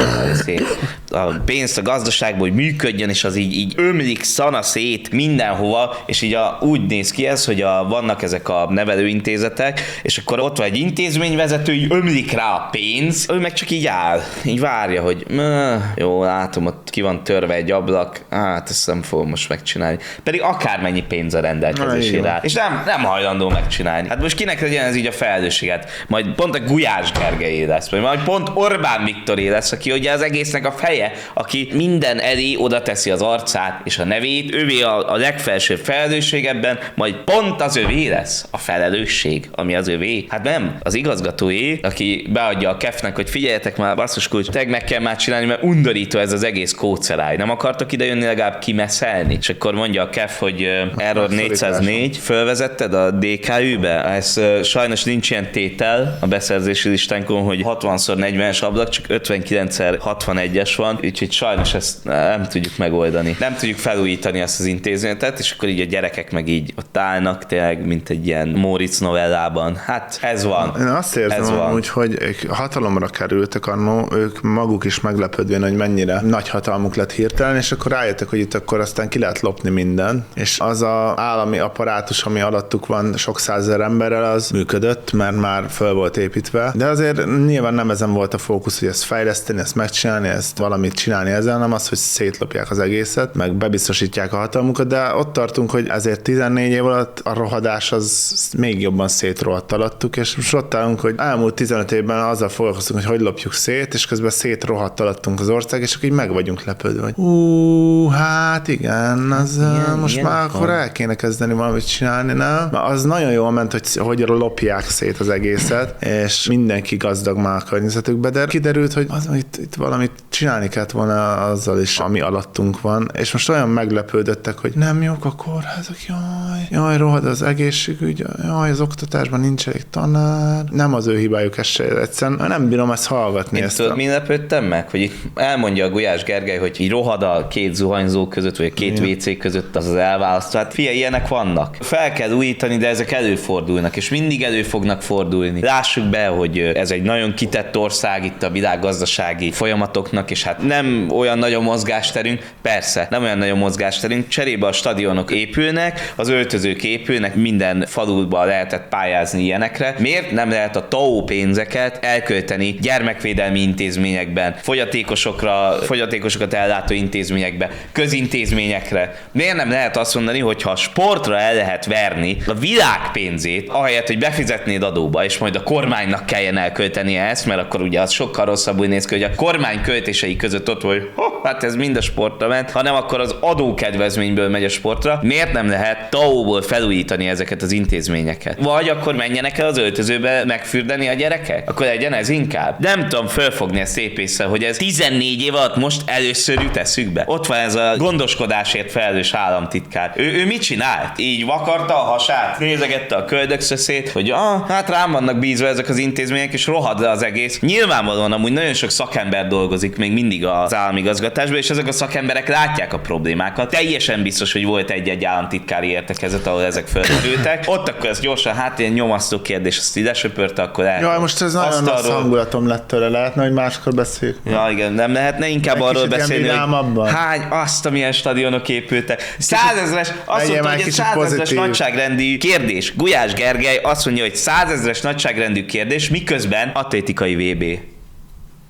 a pénzt a gazdaságból, hogy működjön, és az így, így ömlik szana szét mindenhova, és így a, úgy néz ki ez, hogy a, vannak ezek a nevelőintézetek, és akkor ott van egy intézményvezető, így ömlik rá a pénz, ő meg csak így áll, így várja, hogy jó, látom, ott ki van törve egy ablak, hát ezt nem fogom most megcsinálni. Pedig akármennyi pénz a rendelkezésére áll. És nem, nem hajlandó megcsinálni. Hát most kinek legyen ez így a felelősséget? Majd pont a Gulyás Gergelyé lesz, vagy majd pont Orbán Viktoré lesz, aki ugye az egésznek a feje, aki minden elé oda teszi az arcát és a nevét, ővé a, a legfelsőbb felelősség ebben, majd pont az övé lesz a felelősség, ami az övé. Hát nem, az igazgatóé, aki beadja a kefnek, hogy figyeljetek már, basszus kulcs, teg meg kell már csinálni, mert undorító ez az egész kódszeráj. Nem akartok ide jönni legalább kimeszelni? És akkor mondja a kef, hogy uh, Error négyszáznégy, fölvezetted a dé ká ü-be? Ez uh, sajnos nincs ilyen tétel a beszerzési listánkon, hogy hatvanszor negyvenes ablak, csak ötvenkilencszer hatvanegyes van, úgyhogy sajnos ezt nem tudjuk megoldani. Nem tudjuk felújítani ezt az intézményet, és akkor így a gyerekek meg így ott állnak tényleg, mint egy ilyen Móricz novellában. Hát ez van. Én azt érzem amúgy, hogy ők hatalomra kerültek annó, ők maguk is meglepődvén, hogy mennyire nagy hatalmuk lett hirtelen, és akkor rájöttek, hogy itt akkor aztán ki lehet lopni minden. És az a állami apparátus, ami alattuk van sok százezer emberrel, az működött, mert már föl volt építve. De azért nyilván nem ezen volt a fókusz, hogy ezt fejleszteni, ezt megcsinálni, ezt valamit csinálni ezzel, nem az, hogy szétlopják az egészet, meg bebiztosítják a hatalmukat, de ott tartunk, hogy ezért tizennégy év alatt a rohadás az még jobban szétrohadt alattuk, és most ott állunk, hogy elmúlt tizenöt évben azzal foglalkoztunk, hogy hogy lopjuk szét, és közben szétrohadt alattunk az ország, és akkor így meg vagyunk lepődve, hogy ú, hát igen, az ilyen, most ilyen már akkor el kéne kezdeni valamit csinálni, nem? Mert az nagyon jól ment, hogy, hogy lopják szét az egészet, és mindenki gazdag már a környezetükbe, de kiderült, hogy az, itt, itt valamit csinálni kellett volna azzal is, ami alattunk van, és most olyan meglepődöttek, hogy nem jók a kórházak, jaj, jaj, rohad az egészségügy, jaj, az oktatásban nincs elég tanár, nem az ő hibájuk ez se, egyszerűen nem bírom ezt hallgatni. Én ezt tudod, a... mi lepődtem meg? Hogy elmondja a Gulyás Gergely, hogy így rohad a két zuhanyzó között, vagy a két vé cé között az az elválasztó. Hát fia, ilyenek vannak. Fel kell újítani, de ezek előfordulnak, és mindig elő fognak fordulni. Lássuk be, hogy ez egy nagyon kitett ország itt a világgazdasági folyamatoknak, és hát nem olyan nagyon mozgásterünk, persze, nem olyan nagyon mozgásterünk, cserébe a stadionok épülnek, az öltözők épülnek, minden faluban lehetett pályázni ilyenekre. Miért nem lehet a té á o pénzeket elkölteni gyermekvédelmi intézményekben, fogyatékosokra, fogyatékosokat ellátó intézményekbe, közintézményekre? Miért nem lehet azt mondani, hogy ha a sportra el lehet verni a világ pénzét, ahelyett, hogy befizetnéd adóba, és majd a kormánynak kelljen elköltenie ezt, mert akkor ugye az sokkal rosszabbul néz ki, hogy a kormány költései között ott vagy, oh, hát ez mind a sportra ment, hanem akkor az adókedvezményből megy a sportra. Miért nem lehet té á o-ból felújítani ezeket az intézményeket? Vagy akkor menjenek el az öltözőbe megfürdeni a gyerekek? Akkor legyen ez inkább. Nem tudom fölfogni ezt szép észre, hogy ez tizennégy év alatt most először jut eszükbe. Ott van ez a gondoskodásért felelős államtitkár. Ő, ő mit csinált? Így vakarta a hasát, nézegette a köldökszöszét, hogy ah, hát rám vannak bízva ezek az intézmények, és rohad le az egész. Nyilvánvalóan amúgy nagyon sok szakember dolgozik még mindig az államigazgatásban, és ezek a szakemberek látják a problémákat. Teljesen biztos, hogy volt egy-egy államtitkári értekezet, ahol ezek felmerültek. Ott akkor ez gyorsan, hát ilyen nyomasztó kérdés, azt ide söpörte, akkor el. Jaj, most ez nagyon rossz hangulatom lett tőle, lehetne, hogy máskor beszéljük. Ja, igen, nem lehetne inkább egy arról beszélni, hogy hány azt, amilyen stadionok épültek. Százezres, azt mondta, hogy egy százezres nagyságrendű kérdés. Gulyás Gergely azt mondja, hogy százezres nagyságrendű kérdés, miközben atlétikai vé bé.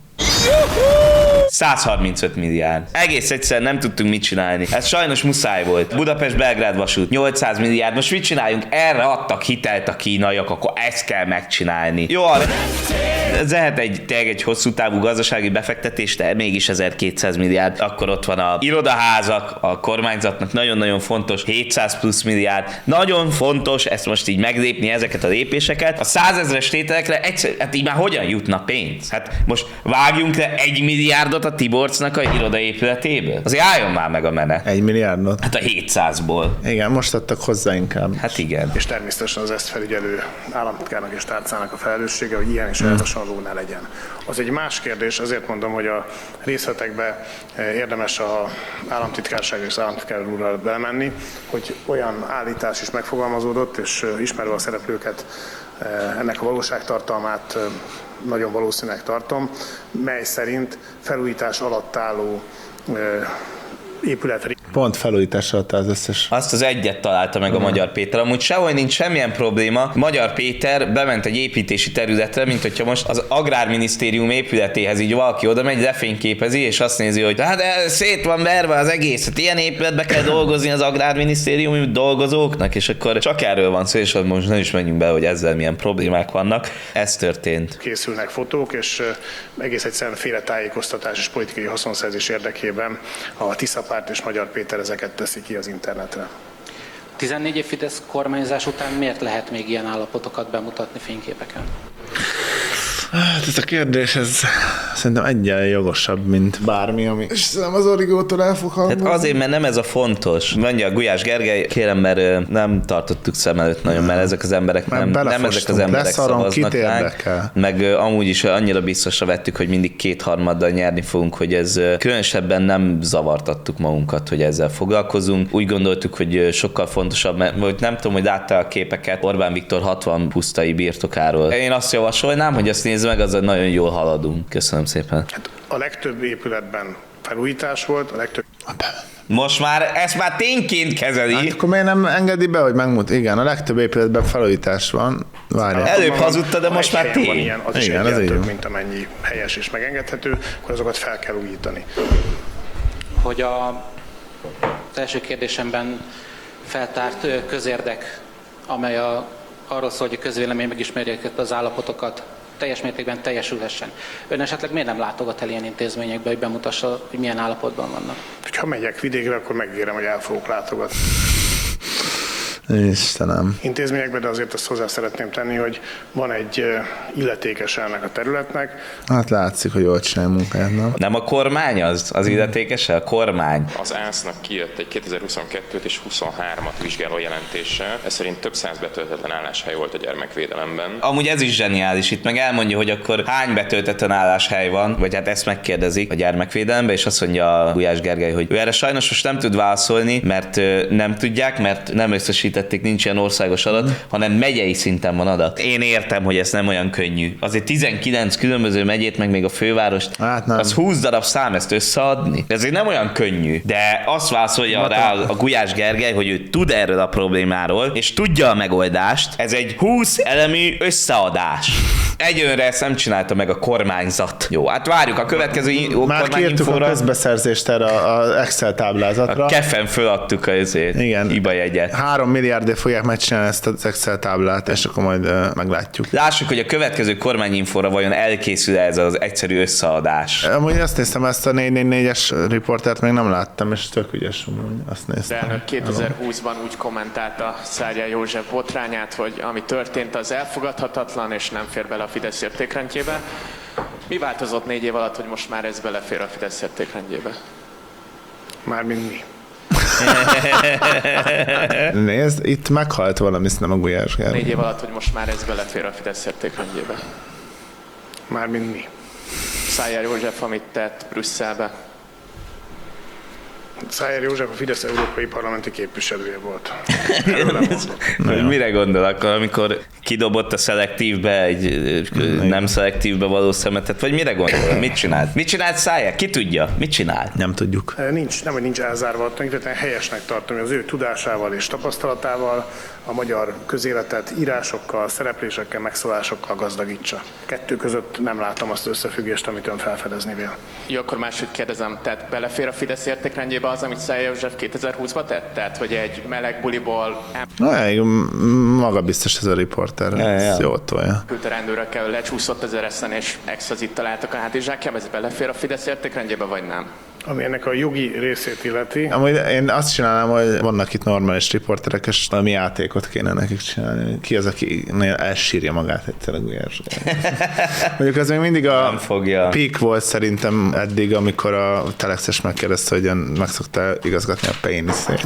száz harmincöt milliárd. Egész egyszerűen nem tudtunk mit csinálni. Ez sajnos muszáj volt. Budapest-Belgrád vasút, nyolcszáz milliárd. Most mit csináljunk? Erre adtak hitelt a kínaiak, akkor ezt kell megcsinálni. Jó, ez lehet egy, tényleg egy hosszú távú gazdasági befektetés, de mégis ezerkétszáz milliárd. Akkor ott van a irodaházak, a kormányzatnak nagyon-nagyon fontos, hétszáz plusz milliárd. Nagyon fontos ezt most így meglépni, ezeket a lépéseket. A százezres tételekre egyszer, hát így már hogyan jutna pénz? Hát most vágjunk le egy milliárdot a Tiborcnak a irodaépületéből? Azért álljon már meg a menet. Egy milliárdot? Hát a hétszázból. Igen, most adtak hozzá inkább. Hát igen. És természetesen az ezt felügyelő államtitkárnak és tárcának a felelőssége, hogy ilyen és ehhez hasonló ne legyen. Az egy más kérdés, azért mondom, hogy a részletekbe érdemes a államtitkárság és az államtitkár úrral belemenni, hogy olyan állítás is megfogalmazódott, és ismerve a szereplőket, ennek a valóságtartalmát nagyon valószínűleg tartom, mely szerint felújítás alatt álló épület. Pont felújítás alatt az összes. Azt az egyet találta meg a Magyar Péter. Amúgy sehol nincs semmilyen probléma. Magyar Péter bement egy építési területre, mint hogyha most az Agrárminisztérium épületéhez így valaki oda megy, lefényképezi, és azt nézi, hogy hát szét van verve az egész. Hát ilyen épületbe kell dolgozni az Agrárminisztériumi dolgozóknak, és akkor csak erről van szó, és most nem is menjünk be, hogy ezzel milyen problémák vannak. Ez történt. Készülnek fotók, és egész egyszerűen félretájékoztatás és politikai haszonszerzés érdekében a Tiszapárt és Magyar Péter ezeket teszi ki az internetre. tizennégy év Fidesz kormányzás után miért lehet még ilyen állapotokat bemutatni fényképeken? Hát ez a kérdés, ez szerintem egyen jogosabb, mint bármi, ami... És szerintem az Origótól el fog hangozni. Hát azért, mert nem ez a fontos. Mondja a Gulyás Gergely, kérem, mert nem tartottuk szem előtt nagyon, mert ezek az emberek nem, nem ezek az emberek leszarom, szavaznak ránk. Meg amúgy is annyira biztosra vettük, hogy mindig kétharmaddal nyerni fogunk, hogy ez különösebben nem zavartattuk magunkat, hogy ezzel foglalkozunk. Úgy gondoltuk, hogy sokkal fontosabb, mert nem tudom, hogy látta a képeket Orbán Viktor hatvan pusztai birtokáról. Én azt javasolnám, hogy azt nézd meg, azon nagyon jól haladunk. Köszönöm szépen. Hát a legtöbb épületben felújítás volt, a legtöbb... Most már, ezt már tényként kezeli. Hát akkor miért nem engedi be, hogy megmut? Igen, a legtöbb épületben felújítás van. Várjál. Előbb hazudta, de ha most már tény. tény. Ilyen, az is Igen, egyen az több, így. mint amennyi helyes és megengedhető, akkor azokat fel kell újítani. Hogy a, az első kérdésemben feltárt ö, közérdek, amely a, arról szól, hogy a közvélemény megismerje az állapotokat, teljes mértékben teljesülhessen. Ön esetleg miért nem látogat el ilyen intézményekbe, hogy bemutassa, hogy milyen állapotban vannak? Ha megyek vidékre, akkor megígérem, hogy el fogok látogatni. Istenem. Intézményekben, de azért azt hozzá szeretném tenni, hogy van egy illetékes ennek a területnek. Hát látszik, hogy jól csinálja munkáját, nem? Nem a kormány az? Az illetékes? A kormány. Az ásznak kijött egy kétezer-huszonkettőt és huszonhármat vizsgáló jelentéssel. Ez szerint több száz betöltetlen álláshely volt a gyermekvédelemben. Amúgy ez is zseniális. Itt meg elmondja, hogy akkor hány betöltetlen álláshely van, vagy hát ezt megkérdezik a gyermekvédelembe, és azt mondja a Gulyás Gergely, hogy ő erre sajnos most nem tud válaszolni, mert nem tudják, mert nem összesítették, nincs ilyen országos adat, hanem megyei szinten van adat. Én értem, hogy ez nem olyan könnyű. Azért tizenkilenc különböző megyét, meg még a fővárost, hát nem. az húsz darab szám ezt összeadni. Ez nem olyan könnyű. De azt válaszolja rá a Gulyás Gergely, hogy ő tud erről a problémáról, és tudja a megoldást. Ez egy húsz elemű összeadás. Egyönre ezt nem csinálta meg a kormányzat. Jó, hát várjuk a következő Már kértük a közbeszerzést erre az Excel táblázatra. A kefen föladtuk azért. Igen. Ibajegyet. Három milliárdért fogják megcsinálni ezt az Excel táblát, és akkor majd uh, meglátjuk. Lássuk, hogy a következő kormányinfóra vajon elkészül ez az egyszerű összeadás. Amúgy azt néztem, ezt a négy négy négyes riportert még nem láttam, és tök ügyes, amúgy azt De néztem. elnök kétezer-húszban úgy kommentálta Szárján József botrányát, hogy ami történt, az elfogadhatatlan, és nem fér bele a Fidesz értékrendjébe. Mi változott négy év alatt, hogy most már ez belefér a Fidesz értékrendjébe? Mármint mi. Nézd, itt meghalt valami, nem a Gulyás Gergely. Négy év alatt, hogy most már ez belefér a Fidesz értékrendjébe. Mármint mi. Szárján József, amit tett Brüsszelbe. Szájer József a Fidesz európai parlamenti képviselője volt. Hogy mire gondol akkor, amikor kidobott a szelektívbe egy nem szelektívbe való szemetet, vagy mire gondol? Mit csinált? Mit csinált Szájer? Ki tudja? Mit csinált? Nem tudjuk. Nincs, nem, hogy nincs elzárva, tulajdonképpen helyesnek tartom, hogy az ő tudásával és tapasztalatával a magyar közéletet írásokkal, szereplésekkel, megszólásokkal gazdagítsa. Kettő között nem látom azt összefüggést, amit ön felfedezni vél. Jó, akkor máshogy kérdezem, tehát belefér a Fidesz értékrendjébe az, amit Szájer József kétezer-húszban tett? Tehát, hogy egy meleg buliból Na, maga biztos ez a riporter. Ja, Ez ja. jó tolja. küldte rendőrökkel, lecsúszott az ereszen és extazit találtak a hátizsákjában, ez belefér a Fidesz értékrendjébe, vagy nem? Ami ennek a jogi részét illeti, Amúgy én azt csinálnám, hogy vannak itt normális riporterek, és valami játékot kéne nekik csinálni. Ki az, aki elsírja magát egyszer a Gulyás? Mondjuk az még mindig a Nem fogja. peak volt szerintem eddig, amikor a Telexes megkérdezte, hogy ön meg szokta igazgatni a péniszét.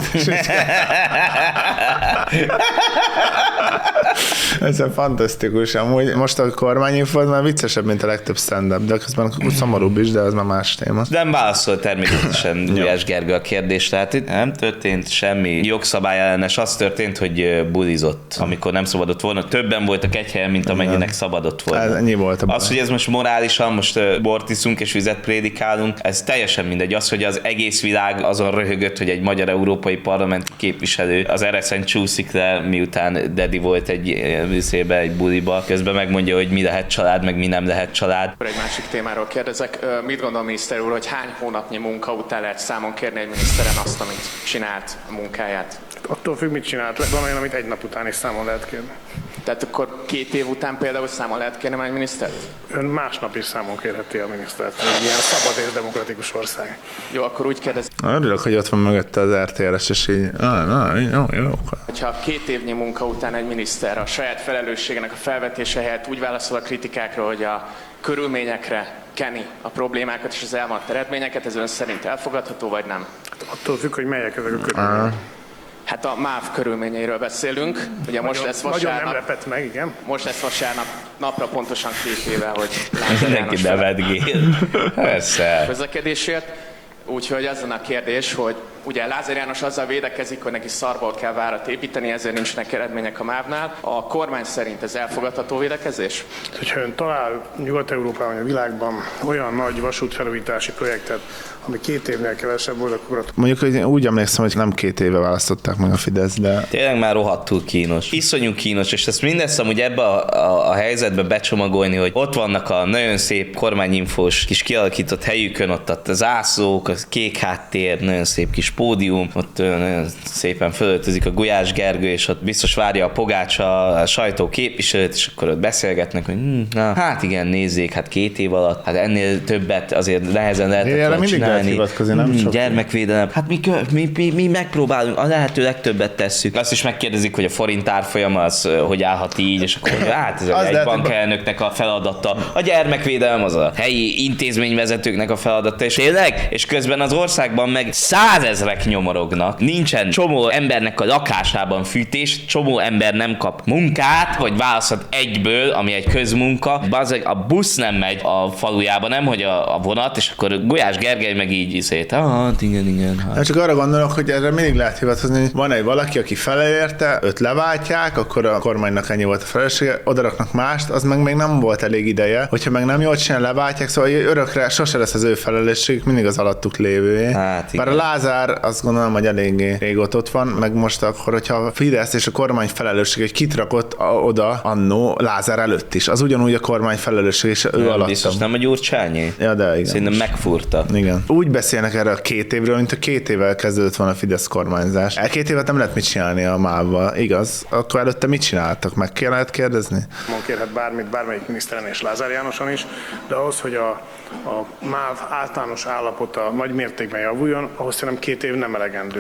Ez a fantasztikus. Amúgy most a kormányinfót már viccesebb, mint a legtöbb stand-up, de közben szomorúbb is, de az már más téma. Nem válaszol természetesen Gulyás Gergő a kérdést, tehát itt nem történt semmi jogszabály ellenes, az történt, hogy bulizott, amikor nem szabadott volna. Többen voltak egy helyen, mint amennyinek szabadott volna. Ez ennyi volt a baj. Az, hogy ez most morálisan, most bort iszunk és vizet prédikálunk, ez teljesen mindegy. Az, hogy az egész világ azon röhögött, hogy egy magyar európai parlamenti képviselő az ereszen csúszik le, miután Dedi volt egy viszébe, egy buliba, közben megmondja, hogy mi lehet család, meg mi nem lehet család. Akkor egy másik témáról kérdezek. Ö, Mit gondol, miniszter úr, hogy hány hónapnyi munka után lehet számon kérni egy miniszteren azt, amit csinált a munkáját? attól függ, mit csinált. Van olyan, amit egy nap után is számon lehet kérni. Tehát akkor két év után például számon lehet kérni egy minisztert? Ön másnap is számon kérheti a minisztert. Egy ilyen szabad és demokratikus ország. Jó, akkor úgy kérdez, Örülök, hogy ott van mögötte az er té er-es, és így, ah, na, jó, jó. hogyha két évnyi munka után egy miniszter a saját felelősségének a felvetése helyett úgy válaszol a kritikákra, hogy a körülményekre keni a problémákat és az elmaradt eredményeket, ez ön szerint elfogadható, vagy nem? Attól függ, hogy melyek ezek a körülmények. Hát a MÁV körülményeiről beszélünk. Ugye most lesz Nagyon nem vasárnap, lepett meg, igen. most lesz vasárnap napra pontosan két éve, hogy Lázár Mindenki János nevetgél. Persze. közlekedésért. Úgyhogy az a kérdés, hogy ugye Lázár János azzal védekezik, hogy neki szarból kell várat építeni, ezért nincsenek eredmények a MÁV-nál. A kormány szerint ez elfogadható védekezés? Hogyha ön talál Nyugat-Európában vagy a világban olyan nagy vasútfelújítási projektet, ami két évnél kevesebb volt, akkor ott Mondjuk, hogy úgy emlékszem, hogy nem két éve választották meg a Fidesz, de Tényleg már rohadtul kínos. Iszonyú kínos, és ezt mindezt amúgy ebbe a, a, a helyzetbe becsomagolni, hogy ott vannak a nagyon szép kormányinfós kis kialakított helyükön, ott a zászlók, a kék háttér, nagyon szép kis pódium, ott nagyon szépen fölöltözik a Gulyás Gergő, és ott biztos várja a Pogács a, a sajtó képviselőt, és akkor ott beszélgetnek, hogy hm, na, hát igen, nézzék, hát két év alatt, hát ennél többet azért nehezen lehetett Erre volna mindig lehet csinálni. hivatkozni, nem Hmm, sok. gyermekvédelem. Hát mi, kö- mi, mi, mi megpróbálunk, a lehető legtöbbet tesszük. Azt is megkérdezik, hogy a forint árfolyama az hogy állhat így, és akkor mondja, hát ez Az egy lehet, hogy- bankelnöknek a feladata. A gyermekvédelem az a helyi intézményvezetőknek a feladata, és tényleg, és közben az országban meg százezrek nyomorognak. Nincsen csomó embernek a lakásában fűtés, csomó ember nem kap munkát, vagy választhat egyből, ami egy közmunka. Bazeg, a busz nem megy a falujába, nem, hogy a, a vonat, és akkor Gulyás Gergely meg így iszét. Ah, igen, igen. Hát. nem csak arra gondolok, hogy erre mindig lehet hivatkozni, hogy van egy valaki, aki felelérte, őt leváltják, akkor a kormánynak ennyi volt a felelőssége, odaraknak mást, az meg még nem volt elég ideje, hogyha meg nem jól csinál, leváltják, szóval örökre sose lesz az ő felelősség, mindig az alattuk lévője. Hát igen. Bár a Lázár azt gondolom, hogy eléggé régóta ott van, meg most akkor, hogyha a Fidesz és a kormány felelősség, hogy kit rakott a, oda annó Lázár előtt is, az ugyanúgy a kormány felelősség, és ő Nem, alatt. biztos nem a Gyurcsányi? Ja, de igen. Szerintem megfúrta. Igen. Úgy beszélnek erre a két évről, mint a két évvel kezdődött volna a Fidesz kormányzás. El két évet nem lehet mit csinálni a MÁV-val, igaz? Akkor előtte mit csináltak? Meg kell lehet kérdezni? Mon kérhet bármit, bármelyik miniszteren és Lázár Jánoson is, de ahhoz, hogy a, a MÁV általános állapota nagy mértékben javuljon, ahhoz szerintem két év nem elegendő.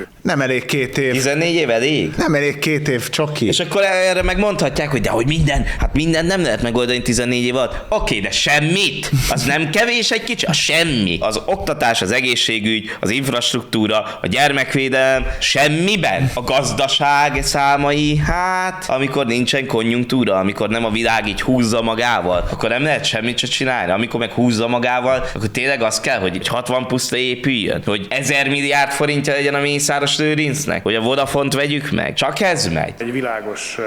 Nem elég két év. tizennégy év elég? Nem elég két év csoki. És akkor erre meg mondhatják, hogy de hogy minden, hát minden nem lehet megoldani tizennégy év alatt. Oké, de semmit? Az nem kevés egy kicsi? A semmi. Az oktatás, az egészségügy, az infrastruktúra, a gyermekvédelem, semmiben. A gazdaság számai, hát, amikor nincsen konjunktúra, amikor nem a világ így húzza magával, akkor nem lehet semmit se csinálni. Amikor meg húzza magával, akkor tényleg az kell, hogy hatvan puszta épüljön, hogy ezer milliárd forintja legyen a Mészáros Lőrincnek, hogy a Vodafont vegyük meg. Csak ez megy. Egy világos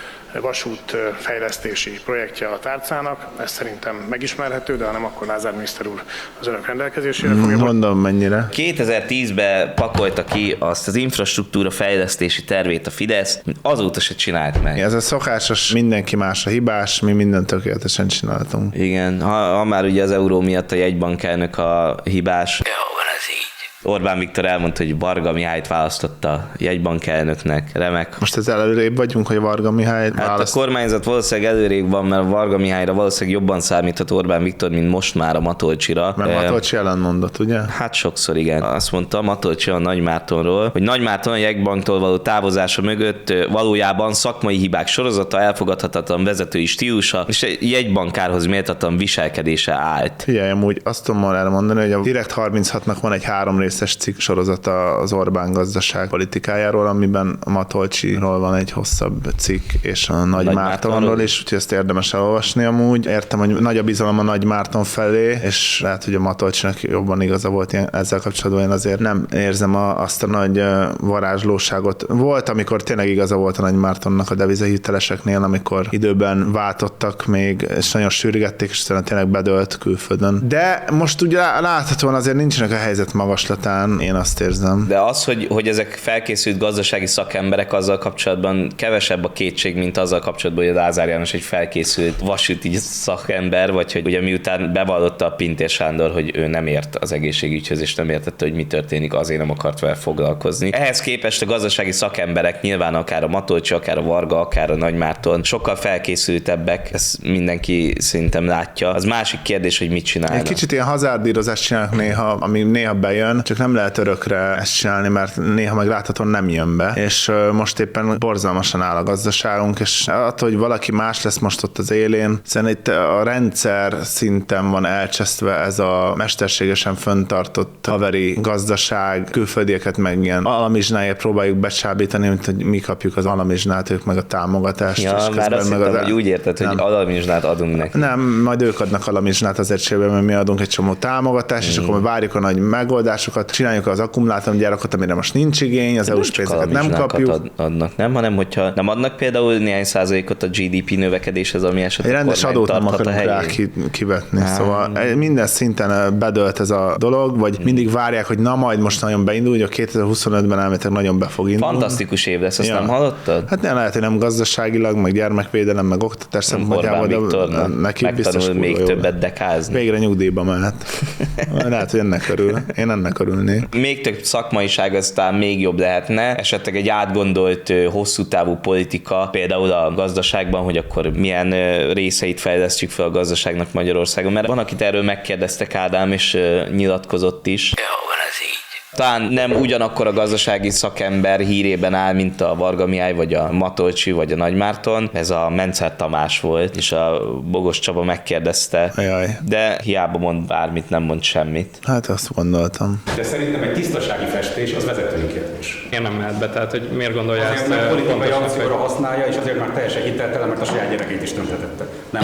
vasútfejlesztési projektje a tárcának, ez szerintem megismerhető, de ha nem, akkor Lázár miniszter úr az önök rendelkezésére fogja. Mondom mennyire. kétezer-tízben pakolta ki azt az infrastruktúra fejlesztési tervét a Fidesz, azóta se csinált meg. Ez a szokásos, mindenki más a hibás, mi mindent tökéletesen csináltunk. Igen, ha, ha már ugye az euró miatt a jegybankelnök a hibás. Jó, van ez így. Orbán Viktor elmondta, hogy Varga Mihályt választotta jegybankelnöknek. Remek. Most ezzel előrébb vagyunk, hogy Varga Mihály Hát választ... a kormányzat valószínűleg előrébb van, mert a Varga Mihályra valószínűleg jobban számíthat Orbán Viktor, mint most már a Matolcsira. Mert Matolcsi ellen mondott, ugye? Hát sokszor igen. Azt mondta Matolcsi a Nagymártonról, hogy Nagymárton a jegybanktól való távozása mögött valójában szakmai hibák sorozata, elfogadhatatlan vezetői stílusa és egy jegybankárhoz méltatlan viselkedése állt. Figyelj, amúgy azt tudom már elmondani, hogy a Direkt harminchatnak van egy három részes cikk sorozata az Orbán gazdaság politikájáról, amiben a Matolcsiról van egy hosszabb cikk, és a Nagy, Nagy Mártonról is, úgyhogy ezt érdemes elolvasni amúgy. Értem, hogy nagy a bizalom a Nagy Márton felé, és lehet, hogy a Matolcsinak jobban igaza volt ilyen, ezzel kapcsolatban, én azért nem érzem a, azt a nagy varázslóságot. Volt, amikor tényleg igaza volt a Nagy Mártonnak a devizahiteleseknél, amikor időben váltottak még, és nagyon sürgették, és tényleg bedölt külföldön. De most ugye láthatóan azért nincsenek a helyzet magaslatán, én azt érzem. De az, hogy, hogy ezek felkészült gazdasági szakemberek, azzal kapcsolatban kevesebb a kétség, mint azzal kapcsolatban, hogy a Lázár János egy felkészült vasúti szakember, vagy hogy ugye miután bevallotta a Pintér Sándor, hogy ő nem ért az egészségügyhöz, és nem értette, hogy mi történik, azért nem akart vele foglalkozni. Ehhez képest a gazdasági szakemberek, nyilván akár a Matolcsi, akár a Varga, akár a Nagy Márton sokkal felkészültebbek, ezt mindenki szerintem látja. Az másik kérdés, hogy mit csinálnak. Egy kicsit ilyen hazárdírozást csinálnak néha, ami néha bejön, csak nem lehet örökre ezt csinálni, mert néha meg láthatóan nem jön be. És most éppen borzalmasan áll a gazdaságunk, és attól, hogy valaki más lesz most ott az élén, szerintem itt a rendszer szinten van elcsesztve ez a mesterségesen fenntartott haveri gazdaság, külföldieket meg ilyen alamizsnáért próbáljuk becsábítani, mint hogy mi kapjuk az alamizsnát, ők meg a támogatást. Ja, és már azt meg hittem, az hogy úgy érted, hogy nem. alamizsnát adunk neki. Nem, majd ők adnak alamizsnát azért cserébe, mert mi adunk egy csomó támogatást, mm. és akkor várjuk a nagy megoldásokat, csináljuk az akkumulátorgyárakat, amire most nincs igény, az é u-s pénzeket nem kapjuk. Ad, adnak, nem, hanem hogyha nem adnak például néhány százalékot a gé dé pé növekedéshez, ami esetleg egy rendes adót nem akarunk rá kivetni. Há. Szóval minden szinten bedölt ez a dolog, vagy hmm. mindig várják, hogy na majd most nagyon beindul, hogy a kétezer-huszonötben elméletileg nagyon be fog indulni. Fantasztikus év lesz, azt ja. nem hallottad? Hát nem lehet, hogy nem gazdaságilag, meg gyermekvédelem, meg oktatás szempontjából, de neki biztos még jó többet dekázni. Végre nyugdíjba mehet. Lehet, hogy ennek örül. Én ennek örülnék. Még több szakmaiság aztán még jobb lehetne, esetleg egy átgondolt hosszú távú politika, például a gazdaságban, hogy akkor milyen részeit fejlesztjük fel a gazdaságnak Magyarországon, mert van, akit erről megkérdeztek Ádám, és nyilatkozott is. Jó, van ez így. Talán nem ugyanakkor a gazdasági szakember hírében áll, mint a Varga Mihály, vagy a Matolcsi, vagy a Nagy Márton. Ez a Mencer Tamás volt, és a Bogos Csaba megkérdezte, Ajaj. de hiába mond bármit, nem mond semmit. Hát azt gondoltam. De szerintem egy tisztasági festés az vezetői kérdés. Én nem mehet be, tehát hogy miért gondolja azért, ezt? Mert politikai akcióra használja, és azért már teljesen hiteltelen, mert a saját gyerekét is tönkretette. Nem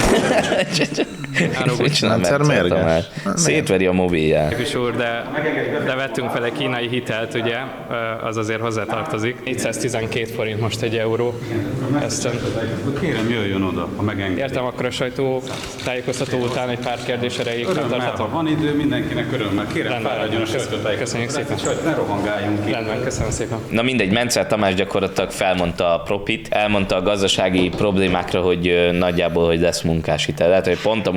Rendszer mérges. Szétveri a mobilját. Képviselő úr, de, de vettünk fel egy kínai hitelt, ugye, az azért hozzátartozik. négyszáztizenkét forint most egy euró. Ezt kérem, jöjjön oda, ha megengedi. Értem, akkor a sajtó tájékoztató után egy pár kérdés erejéig tarthatom. Van idő, mindenkinek örömmel. Kérem, fáradjon a sajtótájékoztató. Köszönjük szépen. Sajt, ne rohangáljunk ki. Rendben, köszönöm szépen. Na mindegy, Mencer Tamás gyakorlatilag felmondta a propit, elmondta a gazdasági problémákra, hogy nagyjából, hogy lesz munkáshitel. Lehet, hogy pont a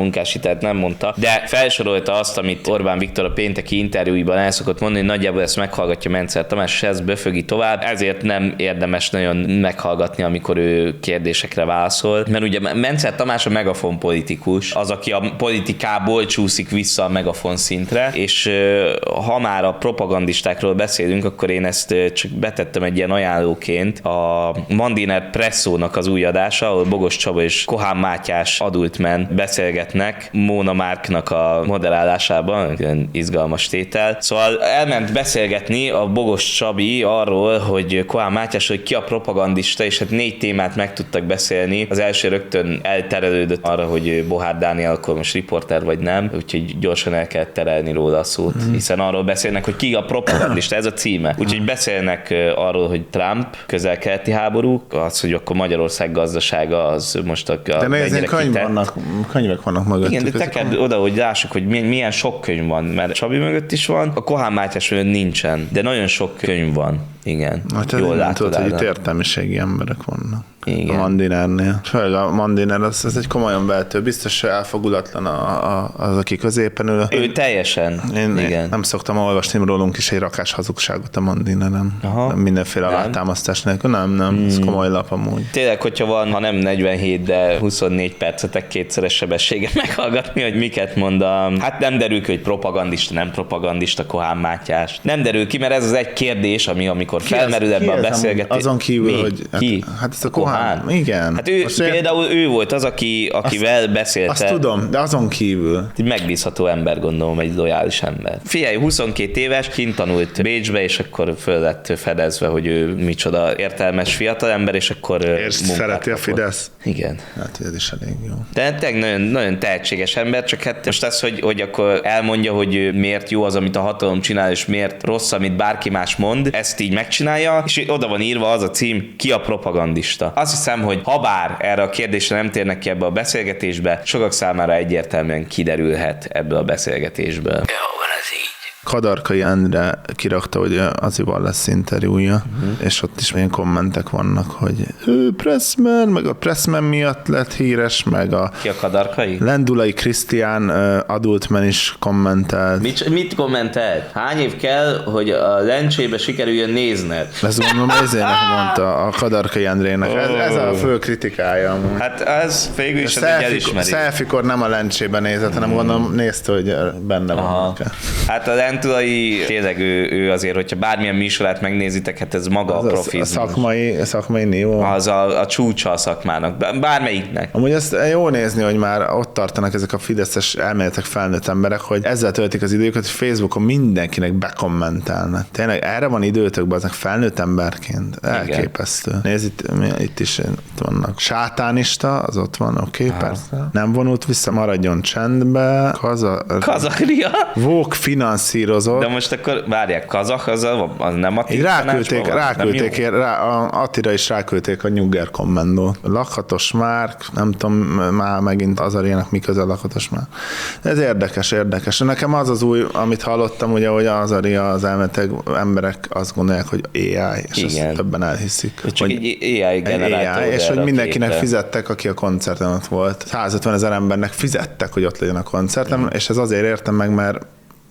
munkáshitelt nem mondta, de felsorolta azt, amit Orbán Viktor a pénteki interjúiban el szokott mondani, hogy nagyjából ezt meghallgatja Mencer Tamás, és ezt befögi tovább, ezért nem érdemes nagyon meghallgatni, amikor ő kérdésekre válaszol, mert ugye Mencer Tamás a megafon politikus, az, aki a politikából csúszik vissza a megafon szintre, és ha már a propagandistákról beszélünk, akkor én ezt csak betettem egy ilyen ajánlóként. A Mandiner Presszónak az új adása, ahol Bogos Csaba és Kohán Mátyás Adult Men beszélgetnek Móna Márknak a moderálásában, ilyen izgalmas tétel. Szóval elment beszélgetni a Bogos Csabi arról, hogy Kohán Mátyás, hogy ki a propagandista, és hát négy témát meg tudtak beszélni. Az első rögtön elterelődött arra, hogy Bohár Dániel akkor most riporter vagy nem, úgyhogy gyorsan el kell terelni róla a szót, mm. hiszen arról beszélnek, hogy ki a propagandista, ez a címe. Úgyhogy beszélnek arról, hogy Trump, közel-keleti háborúk, az, hogy akkor Magyarország gazdasága az most a... De nézzünk, könyv vannak, könyvek vannak mögöttük. Igen, de tekerd oda, hogy lássuk, hogy milyen, milyen sok könyv van, mert Csabi mögött is van, a Kohán Mátyás mögött nincsen, de nagyon sok könyv van. Igen, hát jól látod. Tudod, hogy itt értelmiségi emberek vannak. Igen. A Mandinernél. Főleg a Mandiner, az, az egy komolyan behető. Biztos, hogy elfogulatlan a, a, az, aki középen ül. Ő én, teljesen. Én, igen. én nem szoktam olvasni rólunk is egy rakás hazugságot a Mandineren. Aha. Mindenféle alátámasztás nélkül. Nem, nem. Hmm. Ez komoly lap amúgy. Tényleg, hogyha van, ha nem negyvenhét, de huszonnégy percetek kétszeres sebességet meghallgatni, hogy miket mond a... Hát nem derül ki, hogy propagandista, nem propagandista Kohán Mátyás. Nem derül ki, mert ez az egy kérdés, ami amikor ki felmerül ebbe a beszélgetés. Azon kívül, mi? hogy... Ki? Hát, hát ez a Kohán. Igen. Hát ő, például ő volt az, aki, akivel azt, beszélte. Azt tudom, de azon kívül. Egy megbízható ember, gondolom, egy lojális ember. Figyelj, huszonkettő éves, kint tanult Bécsbe, és akkor föl lett fedezve, hogy ő micsoda értelmes fiatalember, és akkor és szereti a Fidesz. Igen. Hát ez is elég jó. De tényleg nagyon, nagyon tehetséges ember, csak hát most az, hogy, hogy akkor elmondja, hogy miért jó az, amit a hatalom csinál, és miért rossz, amit bárki más mond, ezt így megcsinálja, és oda van írva az a cím, ki a propagandista. Azt hiszem, hogy ha bár erre a kérdésre nem térnek ki ebbe a beszélgetésbe, sokak számára egyértelműen kiderülhet ebből a beszélgetésből. Jó, van ez így. Kadarkai Endre kirakta, hogy Azival lesz interjúja, uh-huh. és ott is olyan kommentek vannak, hogy ő Pressman, meg a Pressman miatt lett híres, meg a... Ki a Kadarkai? Lendulai Krisztián Adultman is kommentelt. Mit, mit kommentelt? Hány év kell, hogy a Lencsébe sikerüljön nézned? Ezt gondolom, ezének mondta a Kadarkai Endrének. Ez, ez a fő kritikája. Amúgy. Hát ez végül is az egy elismerés. Selfikor nem a Lencsében nézett, hanem gondolom nézte, hogy benne van. Hát a Lentulai, tényleg ő, ő azért, hogyha bármilyen műsorát megnézitek, hát ez maga az a profizmus. A szakmai, szakmai niveau. Az a, a csúcsa a szakmának, bármelyiknek. Amúgy ezt jó nézni, hogy már ott tartanak ezek a fideszes elméletek felnőtt emberek, hogy ezzel töltik az időket, hogy Facebookon mindenkinek bekommentelnek. Tényleg erre van időtök, azok felnőtt emberként. Elképesztő. Nézd, itt, itt is itt vannak. Sátánista, az ott van, oké, okay, persze. Nem vonult vissza, maradjon csendbe. Kaza... Kazakria. Vók finanszírozott. De most akkor várják, kazak, az, a, az nem a ráküldték, ráküldték, rá, a Attira is ráküldték a Nyugger kommendót. Lakatos Márk, nem tudom, már megint az arének mi közel Lakatos Márk. Ez érdekes, érdekes. Nekem az az új, amit hallottam, ugye, hogy az aria, az elmeteg emberek azt gondolják, hogy á i, és igen. Ezt többen elhiszik. Hogy csak egy á i generátor. És hogy mindenkinek fizettek, aki a koncerten ott volt. százötven ezer embernek fizettek, hogy ott legyen a koncerten, mm. és ez azért értem meg, mert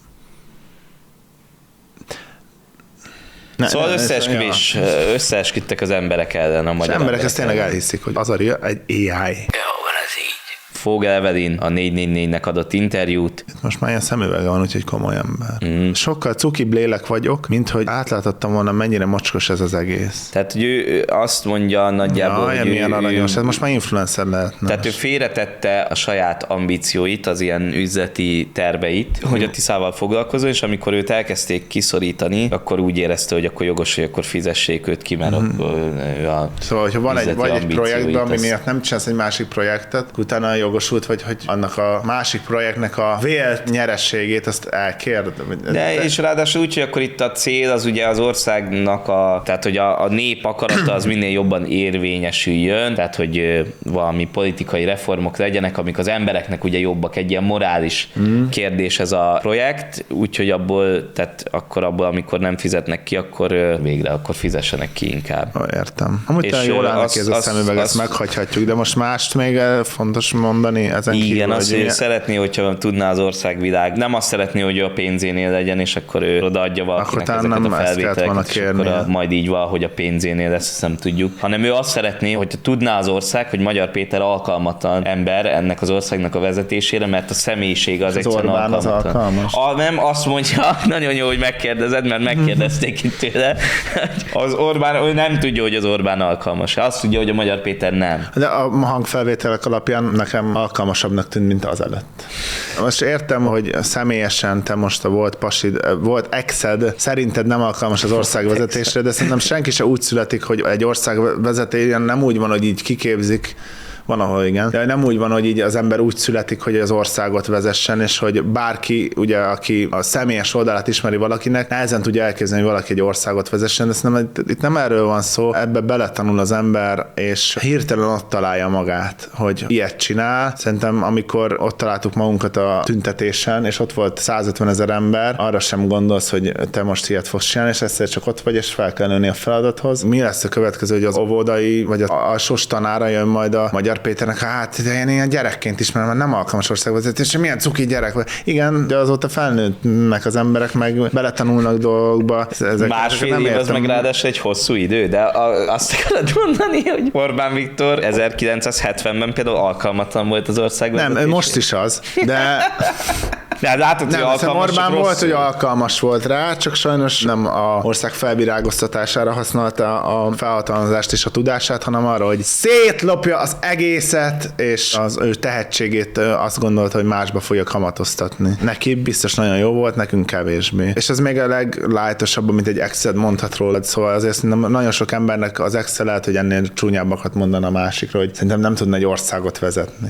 Ne, szóval összeesküvés, ja. összeesküdtek az emberek ellen a magyar emberek. emberek ezt tényleg elhiszik, hogy az aria egy á i. Fogel Evelyn a négy négy négynek adott interjút. Most már ilyen szemüvege van, úgyhogy komoly ember. Mm. Sokkal cukibb lélek vagyok, mint hogy átláthattam volna, mennyire mocskos ez az egész. Tehát, hogy ő azt mondja nagyjából, ja, hogy milyen ő, aranyos, ez most már influencer lehetne. Tehát ő félretette a saját ambícióit, az ilyen üzleti terveit, mm. hogy a Tiszával foglalkozó, és amikor őt elkezdték kiszorítani, akkor úgy érezte, hogy akkor jogos, hogy akkor fizessék őt ki, mert mm. ő a Szóval, hogyha van egy, vagy egy projektben, ami miatt nem csinálsz egy másik projektet, utána jogosult, vagy hogy annak a másik projektnek a vélt nyerességét azt elkérd. De, de és ráadásul úgy, hogy akkor itt a cél az ugye az országnak a, tehát hogy a, a nép akarata az minél jobban érvényesüljön, tehát hogy valami politikai reformok legyenek, amik az embereknek ugye jobbak, egy ilyen morális mm. kérdés ez a projekt, úgyhogy abból, tehát akkor abból, amikor nem fizetnek ki, akkor végre akkor fizessenek ki inkább. Ó, értem. Amúgy talán jól áll neki ez a szemüveg, ezt meghagyhatjuk, de most mást még fontos mondani. mondani ezen Igen, kívül, azt, hogy ilyen... szeretné, hogyha tudná az országvilág. Nem azt szeretné, hogy a pénzénél legyen, és akkor ő odaadja valakinek ezeket nem a felvételeket, és akkor a, majd így van, hogy a pénzénél lesz, ezt nem tudjuk. Hanem ő azt szeretné, hogyha tudná az ország, hogy Magyar Péter alkalmatlan ember ennek az országnak a vezetésére, mert a személyisége az, az egyszerűen Orbán alkalmatlan. Az alkalmas? A, nem, azt mondja, nagyon jó, hogy megkérdezed, mert megkérdezték itt tőle. Az Orbán, ő nem tudja, hogy az Orbán alkalmas. Azt tudja, hogy a Magyar Péter nem. De a hangfelvételek alapján nekem alkalmasabbnak tűnt, mint az előtt. Most értem, hogy személyesen te most a volt pasid, volt exed, szerinted nem alkalmas az országvezetésre, de szerintem senki se úgy születik, hogy egy ország vezetőjén nem úgy van, hogy így kiképzik, van, ahol igen. De nem úgy van, hogy így az ember úgy születik, hogy az országot vezessen, és hogy bárki, ugye, aki a személyes oldalát ismeri valakinek, nehezen tudja elképzelni, hogy valaki egy országot vezessen. De nem, itt nem erről van szó, ebbe beletanul az ember, és hirtelen ott találja magát, hogy ilyet csinál. Szerintem, amikor ott találtuk magunkat a tüntetésen, és ott volt százötven ezer ember, arra sem gondolsz, hogy te most ilyet fogsz csinálni, és egyszer csak ott vagy, és fel kell nőni a feladathoz. Mi lesz a következő, hogy az óvodai, vagy az alsós tanára jön majd a Magyar Péternek, hát de én ilyen gyerekként ismerem, mert nem alkalmas országvezetés, milyen cuki gyerek vagy. Igen, de azóta felnőttnek az emberek, meg beletanulnak dolgokba. Ezek, Másfél nem év értem. az meg ráadásul egy hosszú idő, de a, azt akarod mondani, hogy Orbán Viktor ezerkilencszázhetvenben például alkalmatlan volt az országvezetésre? Nem, most is az, de... De hát látod, nem, hogy alkalmas, Orbán volt, rosszul. hogy alkalmas volt rá, csak sajnos nem a ország felvirágoztatására használta a felhatalmazást és a tudását, hanem arra, hogy szétlopja az egészet, és az ő tehetségét azt gondolta, hogy másba fogja kamatoztatni. Neki biztos nagyon jó volt, nekünk kevésbé. És ez még a leglájtosabb, mint egy Excel mondhat rólad, szóval azért szerintem nagyon sok embernek az Excel lehet, hogy ennél csúnyábbakat mondana a másikra, hogy szerintem nem tudna egy országot vezetni.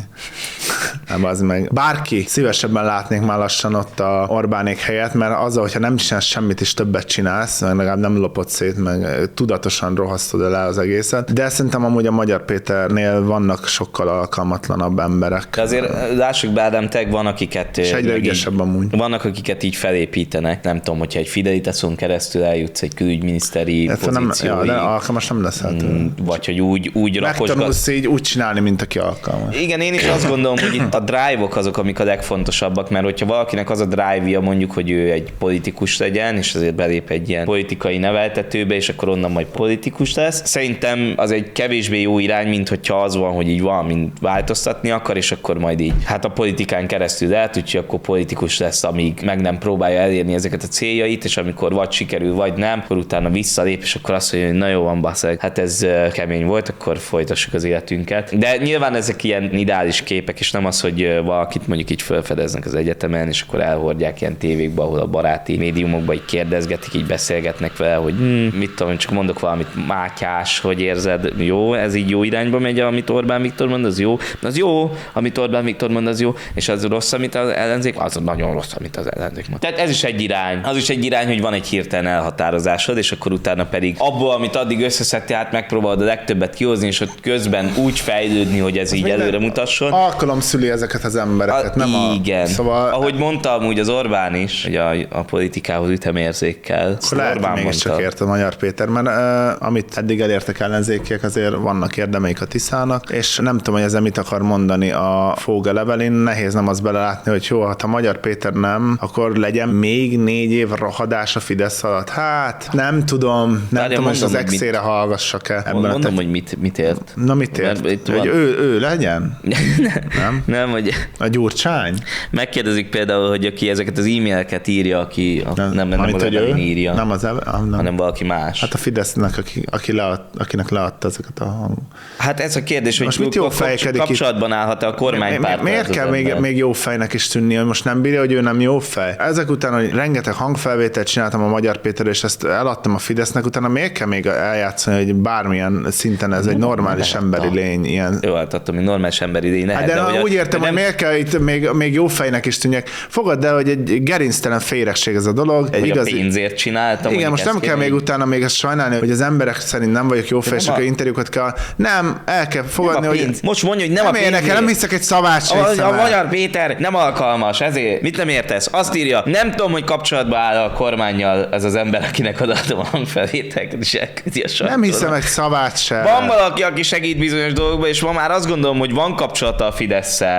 Nem, az meg. Bárki szívesebben látnék már lassan ott a Orbánék helyett, mert azzal, hogyha nem csinálsz semmit is többet csinálsz, meg legalább nem lopod szét, meg tudatosan rohasztod le az egészet. De szerintem amúgy a Magyar Péternél vannak sokkal alkalmatlanabb emberek. De azért lássuk be, Ádám, teg van, akiket... És egyre ügyesebb amúgy. Vannak, akiket így felépítenek. Nem tudom, hogyha egy Fidelitason keresztül eljutsz egy külügyminiszteri pozícióig. Ja, de alkalmas nem leszel tőle. Vagy hogy úgy, úgy rakosgat... Megtanulsz így úgy csinálni, mint aki alkalmas. Igen, én is azt gondolom, hogy itt a drive-ok azok, amik a legfontosabbak, mert hogyha valakinek az a drive-ja mondjuk, hogy ő egy politikus legyen, és azért belép egy ilyen politikai neveltetőbe, és akkor onnan majd politikus lesz. Szerintem az egy kevésbé jó irány, mint hogyha az van, hogy így valamint változtatni akar, és akkor majd így, hát a politikán keresztül lehet, úgyhogy akkor politikus lesz, amíg meg nem próbálja elérni ezeket a céljait, és amikor vagy sikerül, vagy nem, akkor utána visszalép, és akkor azt mondja, hogy na jó van, baszeg, hát ez kemény volt, akkor folytassuk az életünket. De nyilván ezek ilyen ideális képek, és nem az, hogy valakit mondjuk így felfedeznek az egyetemen, és akkor elhordják ilyen tévékbe, ahol a baráti médiumokban így kérdezgetik, így beszélgetnek vele, hogy hm, mit tudom, csak mondok valamit, Mátyás, hogy érzed, jó, ez így jó irányba megy, amit Orbán Viktor mond, az jó, az jó, amit Orbán Viktor mond, az jó, és az rossz, amit az ellenzék, az nagyon rossz, amit az ellenzék mond. Tehát ez is egy irány. Az is egy irány, hogy van egy hirtelen elhatározásod, és akkor utána pedig abból, amit addig összeszedtél, hát megpróbálod a legtöbbet kihozni, és ott közben úgy fejlődni, hogy ez, ez így előre mutasson. Alkalom szüli ezeket az embereket, a, nem a... Igen. Szóval... Ahogy mondta amúgy az Orbán is, hogy a, a politikához ütemérzékkel. Akkor lehet, hogy mégiscsak ért a Magyar Péter, mert uh, amit eddig elértek ellenzékiek, azért vannak érdemeik a Tiszának, és nem tudom, hogy ezzel mit akar mondani a Fóga levelén, nehéz nem az belelátni, hogy jó, hát a Magyar Péter nem, akkor legyen még négy év rohadás a Fidesz alatt. Hát, nem tudom, nem Várja, tudom, hogy az exére hallgassak-e. Mondom, te... hogy mit, mit ért. Na mit ért? Hogy van... ő, ő legyen? nem? Nem, hogy... A Gyurcsány? Megkérdezik például, hogy aki ezeket az e-maileket írja, aki a, nem, nem, nem Amit, az ő írja, nem az ele, nem. hanem valaki más. Hát a Fidesznek, aki, aki lead, akinek leadta ezeket a hang. Hát ez a kérdés, most hogy kapcsolatban állhat-e a kormánypárt. Mi, miért kell még, még jó fejnek is tűnni, hogy most nem bírja, hogy ő nem jó fej? Ezek után, hogy rengeteg hangfelvételt csináltam a Magyar Péterre, és ezt eladtam a Fidesznek, utána miért kell még eljátszani, hogy bármilyen szinten ez egy normális emberi lény ilyen. Jó, hát attól, hogy normális emberi lény lehet. Hát de, de hogy úgy értem, hogy nem... miért kell itt még, még jó fejnek is tűnjek. Fogadd el, hogy egy gerinctelen féregség ez a dolog. Egy hogy igazi... a pénzért csináltam. Igen, most nem kell még utána még ezt sajnálni, hogy az emberek szerint nem vagyok jó fej, és akkor interjúkat kell. Nem, el kell fogadni, hogy... Most mondja, hogy nem, nem a pénzért. Érdekel, nem hiszek egy szavát sem. A, a Magyar Péter nem alkalmas, ezért. Mit nem értesz? Azt írja, nem tudom, hogy kapcsolatban áll a kormánnyal ez az ember, akinek odaadom a hangfelvételeket, és elküldi a sajtóra. Nem hiszem egy szavát sem. Van valaki, aki segít bizonyos dolgokban, és ma már azt gondolom, hogy van kapcsolata a Fidesszel,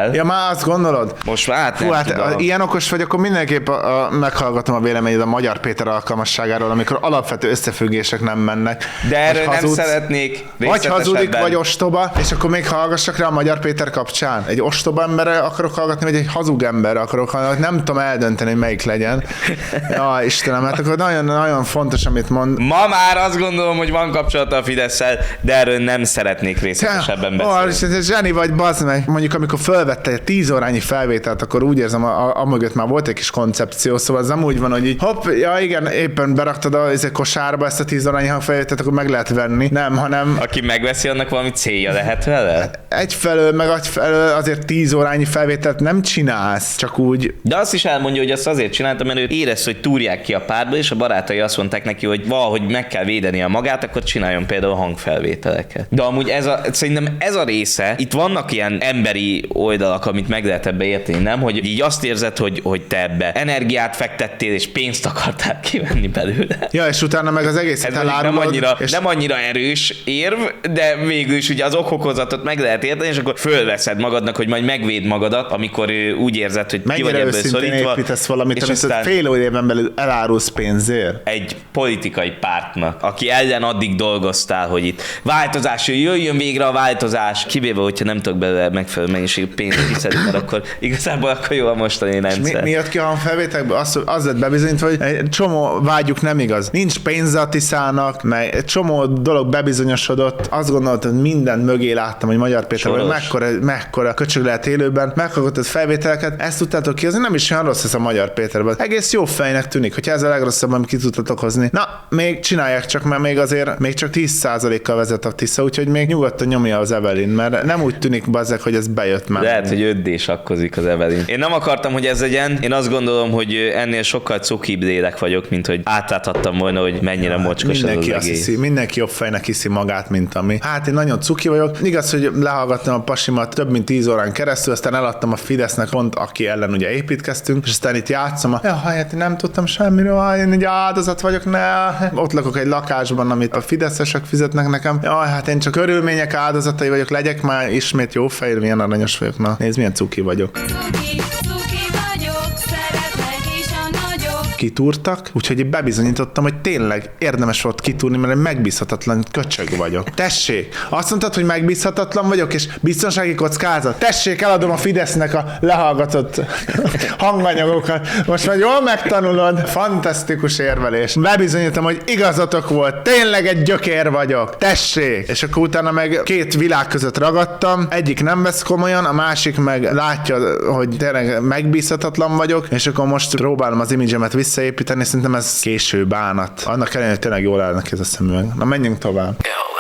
el. Ja, már azt gondolod? Most már hát Fú, nem hát tudom. a, ilyen okos vagy, akkor mindenképp a, a, meghallgatom a véleményed a Magyar Péter alkalmasságáról, amikor alapvető összefüggések nem mennek. De erről Vagy nem hazudsz, szeretnék Vagy hazudik, részletesebben. vagy ostoba, és akkor még hallgassak rá a Magyar Péter kapcsán. Egy ostoba emberre akarok hallgatni, vagy egy hazug emberre akarok hallgatni. Nem tudom eldönteni, hogy melyik legyen. Ja, Istenem, hát akkor nagyon-nagyon fontos, amit mond. Ma már azt gondolom, hogy van kapcsolata a Fidesszel, de erről nem szeretnék részletesebben beszélni. Ó, zseni vagy, bazd meg. Mondjuk, amikor fölvette egy tíz órányi felvételt, akkor úgy érzem, a, a, a mögött már volt egy kis koncepció, szóval ez nem úgy van, hogy így, hopp, ja igen, éppen beraktad a, ez egy kosárba ezt a tíz órányi hangfelvételt, akkor meg lehet venni. Nem, hanem Aki megveszi, annak valami célja lehet vele? egyfelől, meg egyfelől azért tíz órányi felvételt nem csinálsz, csak úgy. De azt is elmondja, hogy azt azért csinálta, mert ő érez, hogy túrják ki a pártba, és a barátai azt mondták neki, hogy valahogy meg kell védeni a magát, akkor csináljon például hangfelvételeket. De amúgy ez a, szerintem ez a része, itt vannak ilyen emberi oldalak, amit meg lehet ebbe érteni, nem? Hogy így azt érzed, hogy, hogy te ebbe energiát fektettél, és pénzt akartál kivenni belőle. Ja, és utána meg az egészet Ez mondjuk nem elárulod, annyira, és nem annyira erős érv, de végül is ugye az okokozatot meg lehet érteni, és akkor fölveszed magadnak, hogy majd megvéd magadat, amikor ő, úgy érzed, hogy ki vagy mennyire ebből őszintén szorítva. építesz valamit, és amit aztán fél éven belül elárulsz pénzért. egy politikai pártnak, aki ellen addig dolgoztál, hogy itt változás, jöjjön végre a változás, kivéve, hogyha nem tudok belőle megfelelő mennyiségű pénzt kiszedni, mert akkor igazából akkor jó a mostani Mi, rendszer. mi jött ki a hangfelvételekből? Az, az lett bebizonyítva, hogy egy csomó vágyuk nem igaz. Nincs pénze a Tiszának, meg egy csomó dolog bebizonyosodott. Azt gondoltam, hogy minden mögé láttam, hogy Magyar Péter, hogy Soros. mekkora, mekkora köcsög lehet élőben, meghallgatott felvételeket, ezt tudtátok ki, azért nem is olyan rossz ez a Magyar Péterben. Egész jó fejnek tűnik, hogyha ez a legrosszabb, amit ki tudtatok hozni. Na, még csinálják csak, mert még azért még csak tíz százalékkal vezet a Tisza, úgyhogy még nyugodtan nyomja az Evelyn, mert nem úgy tűnik bazzek, hogy ez bejött már. Lehet, hogy öddés akkozik az Evelyn. Én nem akartam, hogy ez legyen. Én azt gondolom, hogy ennél sokkal cukibb lélek vagyok, mint hogy átláthattam volna, hogy mennyire mocskos ez Mindenki az azt egész. hiszi, mindenki jobb fejnek hiszi magát, mint ami. Hát én nagyon cuki vagyok. Igaz, hogy lehallgattam a pasimat több mint tíz órán keresztül, aztán eladtam a Fidesznek pont, aki ellen ugye építkeztünk, és aztán itt játszom a, ja, hát én nem tudtam semmiről, ha én egy áldozat vagyok, ne. Ott lakok egy lakásban, amit a fideszesek fizetnek nekem. Ja, hát én csak körülmények áldozatai vagyok, legyek már ismét jó fej, milyen aranyos vagyok. Na, nézd, milyen cuki vagyok. Cuki, cuki vagyok, szeretlek is a nagyok. Kitúrtak, úgyhogy én bebizonyítottam, hogy tényleg érdemes volt kitúrni, mert egy megbízhatatlan köcsög vagyok. Tessék, azt mondtad, hogy megbízhatatlan vagyok, és biztonsági kockázat. Tessék, eladom a Fidesznek a lehallgatott hanganyagokat. Most már jól megtanulod. Fantasztikus érvelés. Bebizonyítom, hogy igazatok volt. Tényleg egy gyökér vagyok. Tessék. És akkor utána meg két világ között ragadtam. Egyik nem vesz komolyan, a másik meg látja, hogy tényleg megbízhatatlan vagyok, és akkor most próbálom az imidzsemet visszaépíteni, szerintem ez késő bánat. Annak ellenére, hogy tényleg jól állnak ez a szemüveg. Na, menjünk tovább.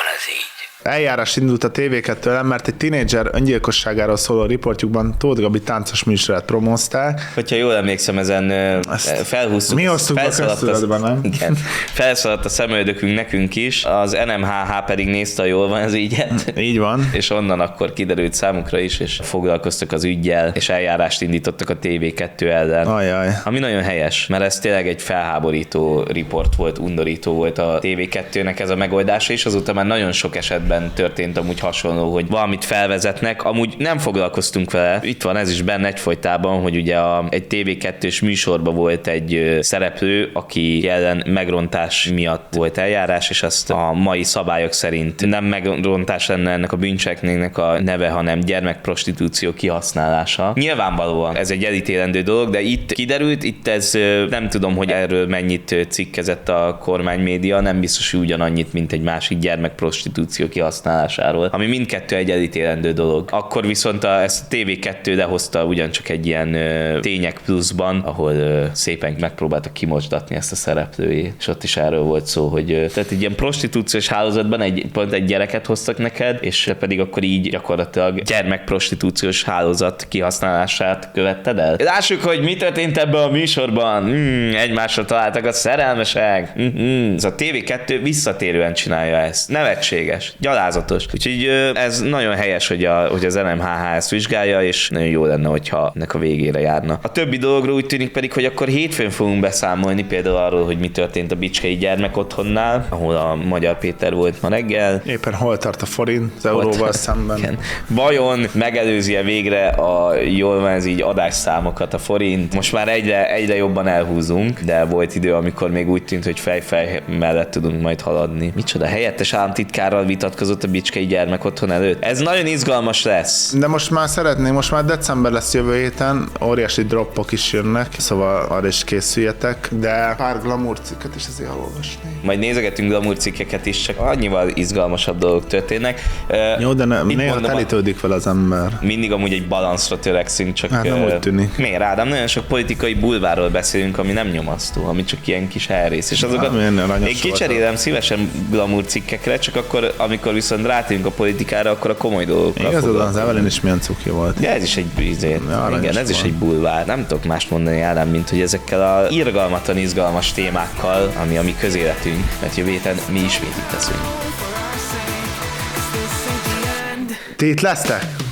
Eljárás indult a té vé kettő ellen, mert egy tinédzser öngyilkosságáról szóló riportjukban Tóth Gabi táncos műsorát promózták. Hogyha jól emlékszem, ezen Azt felhúztuk. mi osztuk a felszaladt köztudatban, nem? Igen. Felszaladt a szemöldökünk nekünk is, az en em há há pedig nézte, jól van ez ügyet. Így van. És onnan akkor kiderült számukra is, és foglalkoztak az üggyel, és eljárást indítottak a té vé kettő ellen. Ajaj. Ami nagyon helyes, mert ez tényleg egy felháborító riport volt, undorító volt a té vé kettőnek ez a megoldása, és azóta már nagyon sok esetben történt amúgy hasonló, hogy valamit felvezetnek, amúgy nem foglalkoztunk vele. Itt van ez is benne egyfolytában, hogy ugye a, egy té vé kettős műsorban volt egy ö, szereplő, aki ellen megrontás miatt volt eljárás, és azt a mai szabályok szerint nem megrontás lenne ennek a bűncselekménynek a neve, hanem gyermekprostitúció kihasználása. Nyilvánvalóan ez egy elítélendő dolog, de itt kiderült, itt ez ö, nem tudom, hogy erről mennyit cikkezett a kormánymédia, nem biztos, hogy ugyanannyit, mint egy másik gyermekprostitúció kihasználásáról, ami mindkettő egy elítélendő dolog. Akkor viszont a, ezt a té vé kettő lehozta ugyancsak egy ilyen ö, tények pluszban, ahol ö, szépen megpróbáltak kimosdatni ezt a szereplőjét, és ott is erről volt szó, hogy ö, tehát egy ilyen prostitúciós hálózatban egy, pont egy gyereket hoztak neked, és pedig akkor így gyakorlatilag gyermekprostitúciós hálózat kihasználását követted el. Lássuk, hogy mi történt ebben a műsorban. Hmm, egymásra találtak a szerelmesek. Hmm, ez a té vé kettő visszatérően csinálja ezt. Nevetséges. gyalázatos. Úgyhogy ez nagyon helyes, hogy, a, hogy az en em há há ezt vizsgálja, és nagyon jó lenne, hogyha ennek a végére járna. A többi dologról úgy tűnik pedig, hogy akkor hétfőn fogunk beszámolni, például arról, hogy mi történt a Bicskei Gyermekotthonnál, ahol a Magyar Péter volt ma reggel. Éppen hol tart a forint az euróval szemben? Igen. Vajon megelőzi-e végre a jól van ez így adásszámokat a forint? Most már egyre, egyre jobban elhúzunk, de volt idő, amikor még úgy tűnt, hogy fej-fej mellett tudunk majd haladni. Micsoda, helyettes államtitkárral vitatkozott a Bicskei Gyermekotthon előtt. Ez nagyon izgalmas lesz. De most már szeretném, most már december lesz jövő héten, óriási droppok is jönnek, szóval arra is készüljetek, de pár glamour cikket is azért elolvasni. Majd nézegetünk glamour cikkeket is, csak annyival izgalmasabb dolgok történnek. Jó, de ne, néha mondom, telítődik vele az ember. Mindig amúgy egy balanszra törekszünk, csak... Hát nem úgy tűnik. Miért, Ádám? Nagyon sok politikai bulvárról beszélünk, ami nem nyomasztó, ami csak ilyen kis elrész. És azokat én kicserélem szívesen glamour cikkekre, csak akkor, amikor viszont rátérünk a politikára, akkor a komoly dolgokkal. Igazad, az Evelyn is milyen cuki volt. Ja, ez is egy, izé, igen, ez is egy bulvár. Nem tudok mást mondani, Ádám, mint hogy ezekkel a irgalmatlan izgalmas témákkal, ami a mi közéletünk, mert jövő héten mi ismét itt leszünk. Ti itt lesztek?